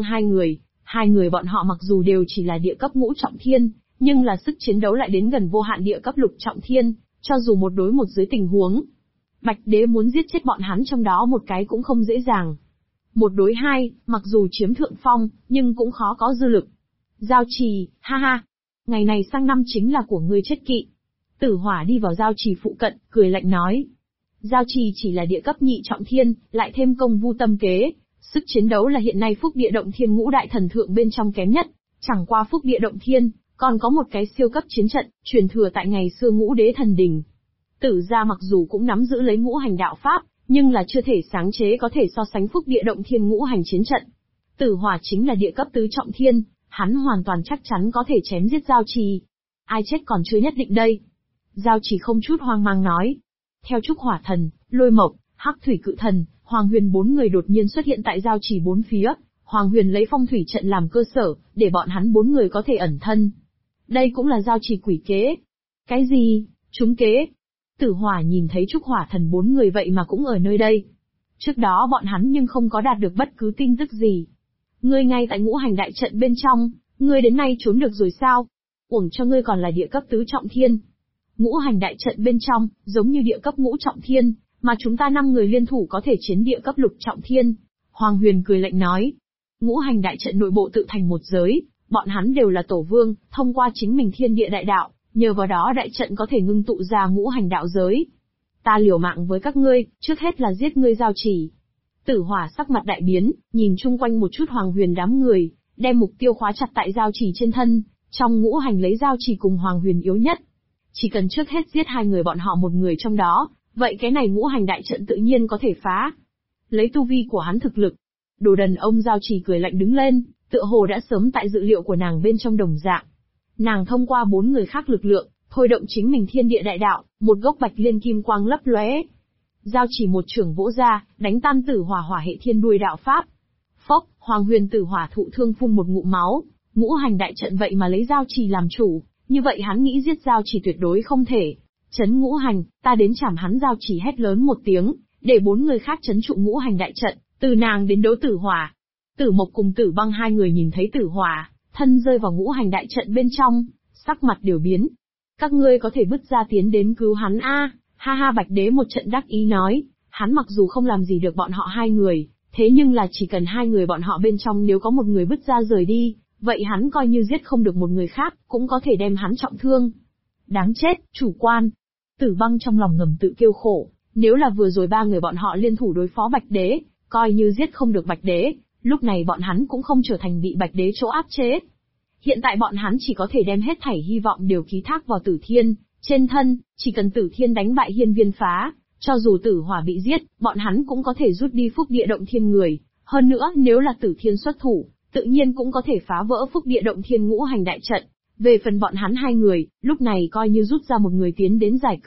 hai người bọn họ mặc dù đều chỉ là địa cấp ngũ trọng thiên, nhưng là sức chiến đấu lại đến gần vô hạn địa cấp lục trọng thiên, cho dù một đối một dưới tình huống. Bạch Đế muốn giết chết bọn hắn trong đó một cái cũng không dễ dàng. Một đối hai, mặc dù chiếm thượng phong, nhưng cũng khó có dư lực. Giao Trì, ha ha, ngày này sang năm chính là của ngươi chết kỵ. Tử Hỏa đi vào Giao Trì phụ cận, cười lạnh nói. Giao Trì chỉ là địa cấp nhị trọng thiên, lại thêm công vu tâm kế, sức chiến đấu là hiện nay Phúc Địa Động Thiên Ngũ Đại Thần Thượng bên trong kém nhất, chẳng qua Phúc Địa Động Thiên, còn có một cái siêu cấp chiến trận, truyền thừa tại ngày xưa Ngũ Đế Thần Đình. Tử gia mặc dù cũng nắm giữ lấy ngũ hành đạo pháp, nhưng là chưa thể sáng chế có thể so sánh Phúc Địa Động Thiên ngũ hành chiến trận. Tử Hỏa chính là địa cấp tứ trọng thiên, hắn hoàn toàn chắc chắn có thể chém giết Giao Trì. Ai chết còn chưa nhất định đây. Giao Trì không chút hoang mang nói. Theo Trúc Hỏa Thần, Lôi Mộc, Hắc Thủy Cự Thần, Hoàng Huyền 4 người đột nhiên xuất hiện tại Giao Trì bốn phía. Hoàng Huyền lấy phong thủy trận làm cơ sở, để bọn hắn 4 người có thể ẩn thân. Đây cũng là Giao Trì quỷ kế. Cái gì? Trúng kế? Tử Hỏa nhìn thấy Trúc Hỏa Thần 4 người vậy mà cũng ở nơi đây. Trước đó bọn hắn nhưng không có đạt được bất cứ tin tức gì. Ngươi ngay tại ngũ hành đại trận bên trong, ngươi đến nay trốn được rồi sao? Uổng cho ngươi còn là địa cấp tứ trọng thiên. Ngũ hành đại trận bên trong, giống như địa cấp ngũ trọng thiên, mà chúng ta 5 người liên thủ có thể chiến địa cấp lục trọng thiên. Hoàng Huyền cười lạnh nói. Ngũ hành đại trận nội bộ tự thành một giới, bọn hắn đều là tổ vương, thông qua chính mình thiên địa đại đạo, nhờ vào đó đại trận có thể ngưng tụ ra ngũ hành đạo giới. Ta liều mạng với các ngươi, trước hết là giết ngươi Giao Trì. Tử Hỏa sắc mặt đại biến, nhìn chung quanh một chút Hoàng Huyền đám người, đem mục tiêu khóa chặt tại Giao Trì trên thân, trong ngũ hành lấy Giao Trì cùng Hoàng Huyền yếu nhất. Chỉ cần trước hết giết hai người bọn họ một người trong đó, vậy cái này ngũ hành đại trận tự nhiên có thể phá. Lấy tu vi của hắn thực lực, đồ đần ông Giao Trì cười lạnh đứng lên, tựa hồ đã sớm tại dự liệu của nàng bên trong đồng dạng. Nàng thông qua 4 người khác lực lượng, thôi động chính mình thiên địa đại đạo, một gốc bạch liên kim quang lấp lóe. Giao Trì một chưởng vỗ ra, đánh tan Tử Hỏa hỏa hệ thiên đuôi đạo pháp. Phốc, Hoàng Huyền Tử Hỏa thụ thương phun một ngụm máu, ngũ hành đại trận vậy mà lấy Giao Trì làm chủ, như vậy hắn nghĩ giết Giao Trì tuyệt đối không thể. Chấn ngũ hành, ta đến chảm hắn. Giao Trì hét lớn một tiếng, để 4 người khác chấn trụ ngũ hành đại trận, từ nàng đến đấu Tử Hỏa. Tử Mộc cùng Tử Băng hai người nhìn thấy Tử Hỏa, thân rơi vào ngũ hành đại trận bên trong, sắc mặt đều biến. Các ngươi có thể bứt ra tiến đến cứu hắn a? Ha ha. Bạch Đế một trận đắc ý nói, hắn mặc dù không làm gì được bọn họ hai người, thế nhưng là chỉ cần hai người bọn họ bên trong nếu có một người bứt ra rời đi, vậy hắn coi như giết không được một người khác, cũng có thể đem hắn trọng thương. Đáng chết, chủ quan. Tử Băng trong lòng ngầm tự kêu khổ, nếu là vừa rồi 3 người bọn họ liên thủ đối phó Bạch Đế, coi như giết không được Bạch Đế, lúc này bọn hắn cũng không trở thành bị Bạch Đế chỗ áp chế. Hiện tại bọn hắn chỉ có thể đem hết thảy hy vọng đều ký thác vào Tử Thiên, trên thân, chỉ cần Tử Thiên đánh bại Hiên Viên Phá, cho dù Tử Hỏa bị giết, bọn hắn cũng có thể rút đi Phúc Địa Động Thiên người, hơn nữa nếu là Tử Thiên xuất thủ, tự nhiên cũng có thể phá vỡ Phúc Địa Động Thiên ngũ hành đại trận. Về phần bọn hắn hai người, lúc này coi như rút ra một người tiến đến giải cứu,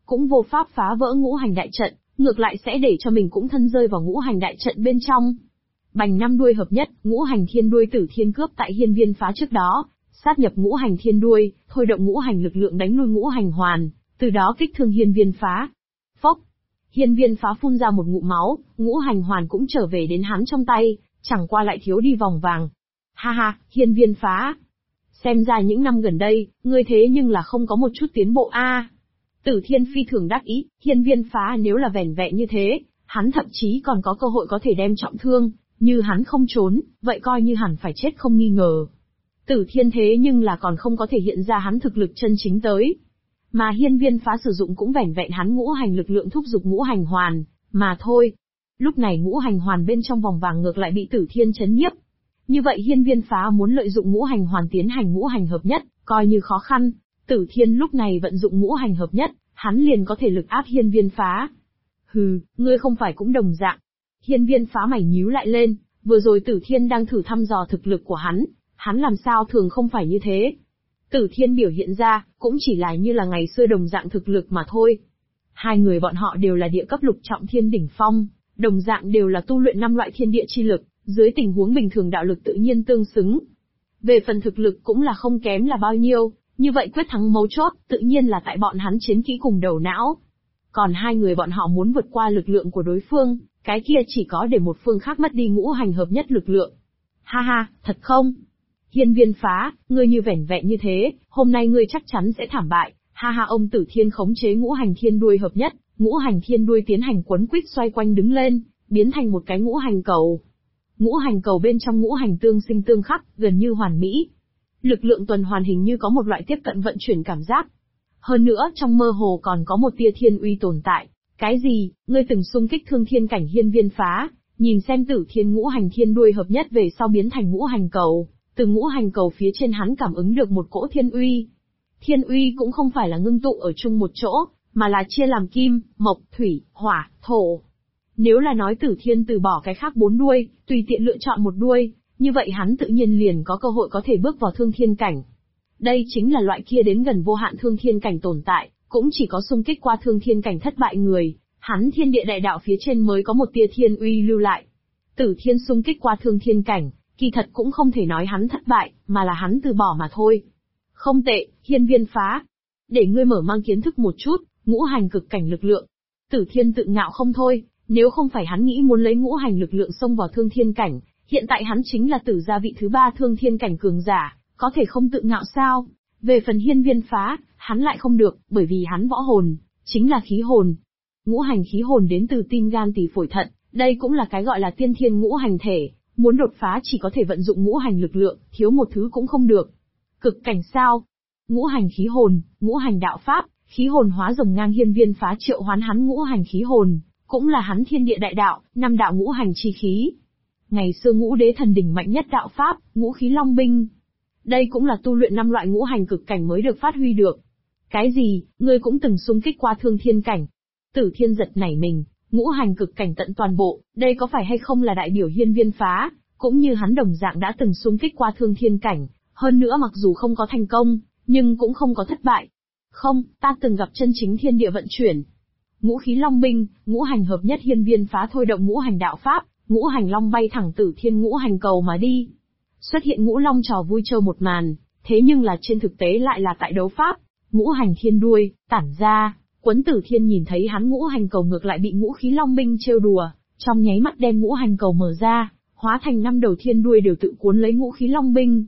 cũng vô pháp phá vỡ ngũ hành đại trận, ngược lại sẽ để cho mình cũng thân rơi vào ngũ hành đại trận bên trong. Bành năm đuôi hợp nhất, ngũ hành thiên đuôi Tử Thiên cướp tại hiên viên phá trước đó, sát nhập ngũ hành thiên đuôi, thôi động ngũ hành lực lượng đánh lui ngũ hành hoàn, từ đó kích thương hiên viên phá. Phốc! Hiên viên phá phun ra một ngụm máu, ngũ hành hoàn cũng trở về đến hắn trong tay, chẳng qua lại thiếu đi vòng vàng. Ha ha, hiên viên phá! Xem ra những năm gần đây, ngươi thế nhưng là không có một chút tiến bộ a. Tử Thiên phi thường đắc ý, hiên viên phá nếu là vẻn vẹn như thế, hắn thậm chí còn có cơ hội có thể đem trọng thương, như hắn không trốn, vậy coi như hẳn phải chết không nghi ngờ. Tử Thiên thế nhưng là còn không có thể hiện ra hắn thực lực chân chính tới. Mà hiên viên phá sử dụng cũng vẻn vẹn hắn ngũ hành lực lượng thúc giục ngũ hành hoàn, mà thôi. Lúc này ngũ hành hoàn bên trong vòng vàng ngược lại bị Tử Thiên chấn nhiếp. Như vậy hiên viên phá muốn lợi dụng ngũ hành hoàn tiến hành ngũ hành hợp nhất, coi như khó khăn. Tử Thiên lúc này vận dụng ngũ hành hợp nhất, hắn liền có thể lực áp hiên viên phá. Hừ, ngươi không phải cũng đồng dạng. Hiên viên phá mày nhíu lại lên, vừa rồi Tử Thiên đang thử thăm dò thực lực của hắn làm sao thường không phải như thế. Tử Thiên biểu hiện ra, cũng chỉ là như là ngày xưa đồng dạng thực lực mà thôi. Hai người bọn họ đều là địa cấp lục trọng thiên đỉnh phong, đồng dạng đều là tu luyện 5 loại thiên địa chi lực, dưới tình huống bình thường đạo lực tự nhiên tương xứng. Về phần thực lực cũng là không kém là bao nhiêu, như vậy quyết thắng mấu chốt, tự nhiên là tại bọn hắn chiến kỹ cùng đầu não. Còn hai người bọn họ muốn vượt qua lực lượng của đối phương, cái kia chỉ có để một phương khác mất đi ngũ hành hợp nhất lực lượng. Ha ha, thật không? Hiên viên phá, ngươi như vẻn vẹn như thế, hôm nay ngươi chắc chắn sẽ thảm bại. Ha ha, ông Tử Thiên khống chế ngũ hành thiên đuôi hợp nhất, ngũ hành thiên đuôi tiến hành quấn quýt xoay quanh đứng lên, biến thành một cái ngũ hành cầu. Ngũ hành cầu bên trong ngũ hành tương sinh tương khắc, gần như hoàn mỹ. Lực lượng tuần hoàn hình như có một loại tiếp cận vận chuyển cảm giác. Hơn nữa trong mơ hồ còn có một tia thiên uy tồn tại. Cái gì, ngươi từng xung kích thương thiên cảnh hiên viên phá, nhìn xem Tử Thiên ngũ hành thiên đuôi hợp nhất về sau biến thành ngũ hành cầu, từ ngũ hành cầu phía trên hắn cảm ứng được một cỗ thiên uy. Thiên uy cũng không phải là ngưng tụ ở chung một chỗ, mà là chia làm kim, mộc, thủy, hỏa, thổ. Nếu là nói Tử Thiên từ bỏ cái khác 4 đuôi, tùy tiện lựa chọn một đuôi, như vậy hắn tự nhiên liền có cơ hội có thể bước vào thương thiên cảnh. Đây chính là loại kia đến gần vô hạn thương thiên cảnh tồn tại, cũng chỉ có xung kích qua thương thiên cảnh thất bại người, hắn thiên địa đại đạo phía trên mới có một tia thiên uy lưu lại. Tử Thiên xung kích qua thương thiên cảnh, kỳ thật cũng không thể nói hắn thất bại, mà là hắn từ bỏ mà thôi. Không tệ, hiên viên phá. Để ngươi mở mang kiến thức một chút, ngũ hành cực cảnh lực lượng. Tử Thiên tự ngạo không thôi, nếu không phải hắn nghĩ muốn lấy ngũ hành lực lượng xông vào thương thiên cảnh, hiện tại hắn chính là tử gia vị thứ 3 thương thiên cảnh cường giả, có thể không tự ngạo sao? Về phần hiên viên phá, hắn lại không được, bởi vì hắn võ hồn, chính là khí hồn. Ngũ hành khí hồn đến từ tim gan tỳ phổi thận, đây cũng là cái gọi là tiên thiên ngũ hành thể, muốn đột phá chỉ có thể vận dụng ngũ hành lực lượng, thiếu một thứ cũng không được. Cực cảnh sao? Ngũ hành khí hồn, ngũ hành đạo pháp, khí hồn hóa rồng ngang hiên viên phá triệu hoán hắn ngũ hành khí hồn, cũng là hắn thiên địa đại đạo, 5 đạo ngũ hành chi khí. Ngày xưa ngũ đế thần đỉnh mạnh nhất đạo pháp, ngũ khí long binh. Đây cũng là tu luyện 5 loại ngũ hành cực cảnh mới được phát huy được. Cái gì, ngươi cũng từng xung kích qua thương thiên cảnh? Tử Thiên giật nảy mình, ngũ hành cực cảnh tận toàn bộ, đây có phải hay không là đại biểu hiên viên phá, cũng như hắn đồng dạng đã từng xung kích qua thương thiên cảnh, hơn nữa mặc dù không có thành công, nhưng cũng không có thất bại. Không, ta từng gặp chân chính thiên địa vận chuyển. Ngũ khí long binh, ngũ hành hợp nhất hiên viên phá thôi động ngũ hành đạo pháp, ngũ hành long bay thẳng Tử Thiên ngũ hành cầu mà đi. Xuất hiện ngũ long trò vui chơi một màn, thế nhưng là trên thực tế lại là tại đấu pháp, ngũ hành thiên đuôi, tản ra, Quấn Tử Thiên nhìn thấy hắn ngũ hành cầu ngược lại bị ngũ khí long binh trêu đùa, trong nháy mắt đem ngũ hành cầu mở ra, hóa thành 5 đầu thiên đuôi đều tự cuốn lấy ngũ khí long binh.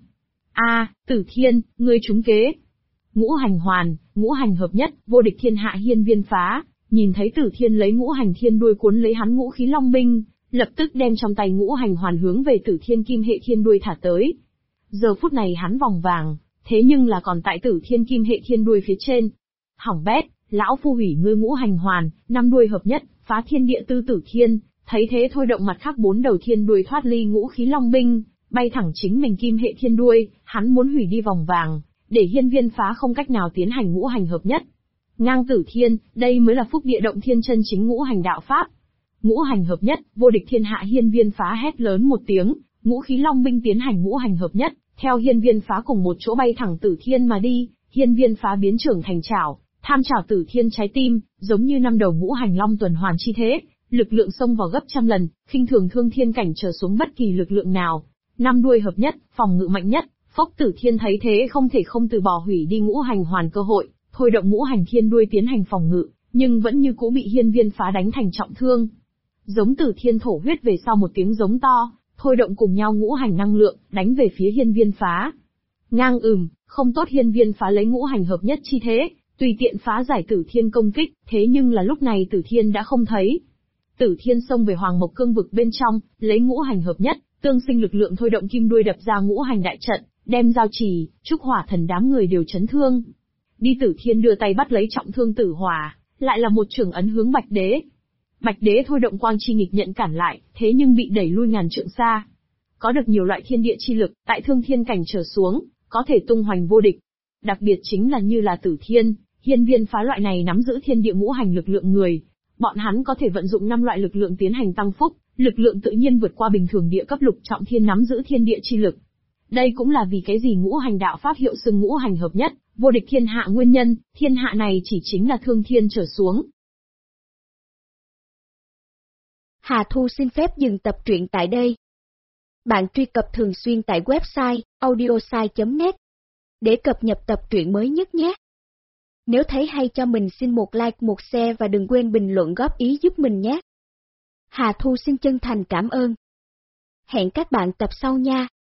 Tử Thiên, ngươi trúng kế. Ngũ hành hoàn, ngũ hành hợp nhất, vô địch thiên hạ hiên viên phá, nhìn thấy Tử Thiên lấy ngũ hành thiên đuôi cuốn lấy hắn ngũ khí long binh, lập tức đem trong tay ngũ hành hoàn hướng về Tử Thiên kim hệ thiên đuôi thả tới. Giờ phút này hắn vòng vàng, thế nhưng là còn tại Tử Thiên kim hệ thiên đuôi phía trên. Hỏng bét, lão phu hủy ngươi ngũ hành hoàn, 5 đuôi hợp nhất, phá thiên địa tư Tử Thiên, thấy thế thôi động mặt khác 4 đầu thiên đuôi thoát ly ngũ khí long binh, bay thẳng chính mình kim hệ thiên đuôi, hắn muốn hủy đi vòng vàng, để hiên viên phá không cách nào tiến hành ngũ hành hợp nhất. Ngang Tử Thiên, đây mới là phúc địa động thiên chân chính ngũ hành đạo pháp. Ngũ hành hợp nhất, vô địch thiên hạ hiên viên phá hét lớn một tiếng, ngũ khí long binh tiến hành ngũ hành hợp nhất, theo hiên viên phá cùng một chỗ bay thẳng Tử Thiên mà đi, hiên viên phá biến trưởng thành chảo, Tham trảo Tử Thiên trái tim, giống như năm đầu ngũ hành long tuần hoàn chi thế, lực lượng xông vào gấp trăm lần, khinh thường thương thiên cảnh trở xuống bất kỳ lực lượng nào. Năm đuôi hợp nhất, phòng ngự mạnh nhất, Phốc Tử Thiên thấy thế không thể không từ bỏ hủy đi ngũ hành hoàn cơ hội, thôi động ngũ hành thiên đuôi tiến hành phòng ngự, nhưng vẫn như cũ bị hiên viên phá đánh thành trọng thương. Giống Tử Thiên thổ huyết về sau một tiếng giống to, thôi động cùng nhau ngũ hành năng lượng, đánh về phía hiên viên phá. Ngang không tốt, hiên viên phá lấy ngũ hành hợp nhất chi thế, tùy tiện phá giải Tử Thiên công kích, thế nhưng là lúc này Tử Thiên đã không thấy. Tử Thiên xông về Hoàng Mộc Cương vực bên trong, lấy ngũ hành hợp nhất, tương sinh lực lượng thôi động kim đuôi đập ra ngũ hành đại trận, đem giao trì, trúc hỏa thần đám người đều chấn thương. Đi Tử Thiên đưa tay bắt lấy trọng thương Tử Hỏa, lại là một chưởng ấn hướng Bạch Đế. Bạch Đế thôi động quang chi nghịch nhận cản lại, thế nhưng bị đẩy lui ngàn trượng xa. Có được nhiều loại thiên địa chi lực, tại thương thiên cảnh trở xuống, có thể tung hoành vô địch. Đặc biệt chính là như là Tử Thiên, hiên viên phá loại này nắm giữ thiên địa ngũ hành lực lượng người. Bọn hắn có thể vận dụng 5 loại lực lượng tiến hành tăng phúc, lực lượng tự nhiên vượt qua bình thường địa cấp lục trọng thiên nắm giữ thiên địa chi lực. Đây cũng là vì cái gì ngũ hành đạo pháp hiệu xưng ngũ hành hợp nhất, vô địch thiên hạ nguyên nhân, thiên hạ này chỉ chính là thương thiên trở xuống. Hà Thu xin phép dừng tập truyện tại đây. Bạn truy cập thường xuyên tại website audiosai.net để cập nhật tập truyện mới nhất nhé. Nếu thấy hay cho mình xin một like, một share và đừng quên bình luận góp ý giúp mình nhé. Hà Thu xin chân thành cảm ơn. Hẹn các bạn tập sau nha.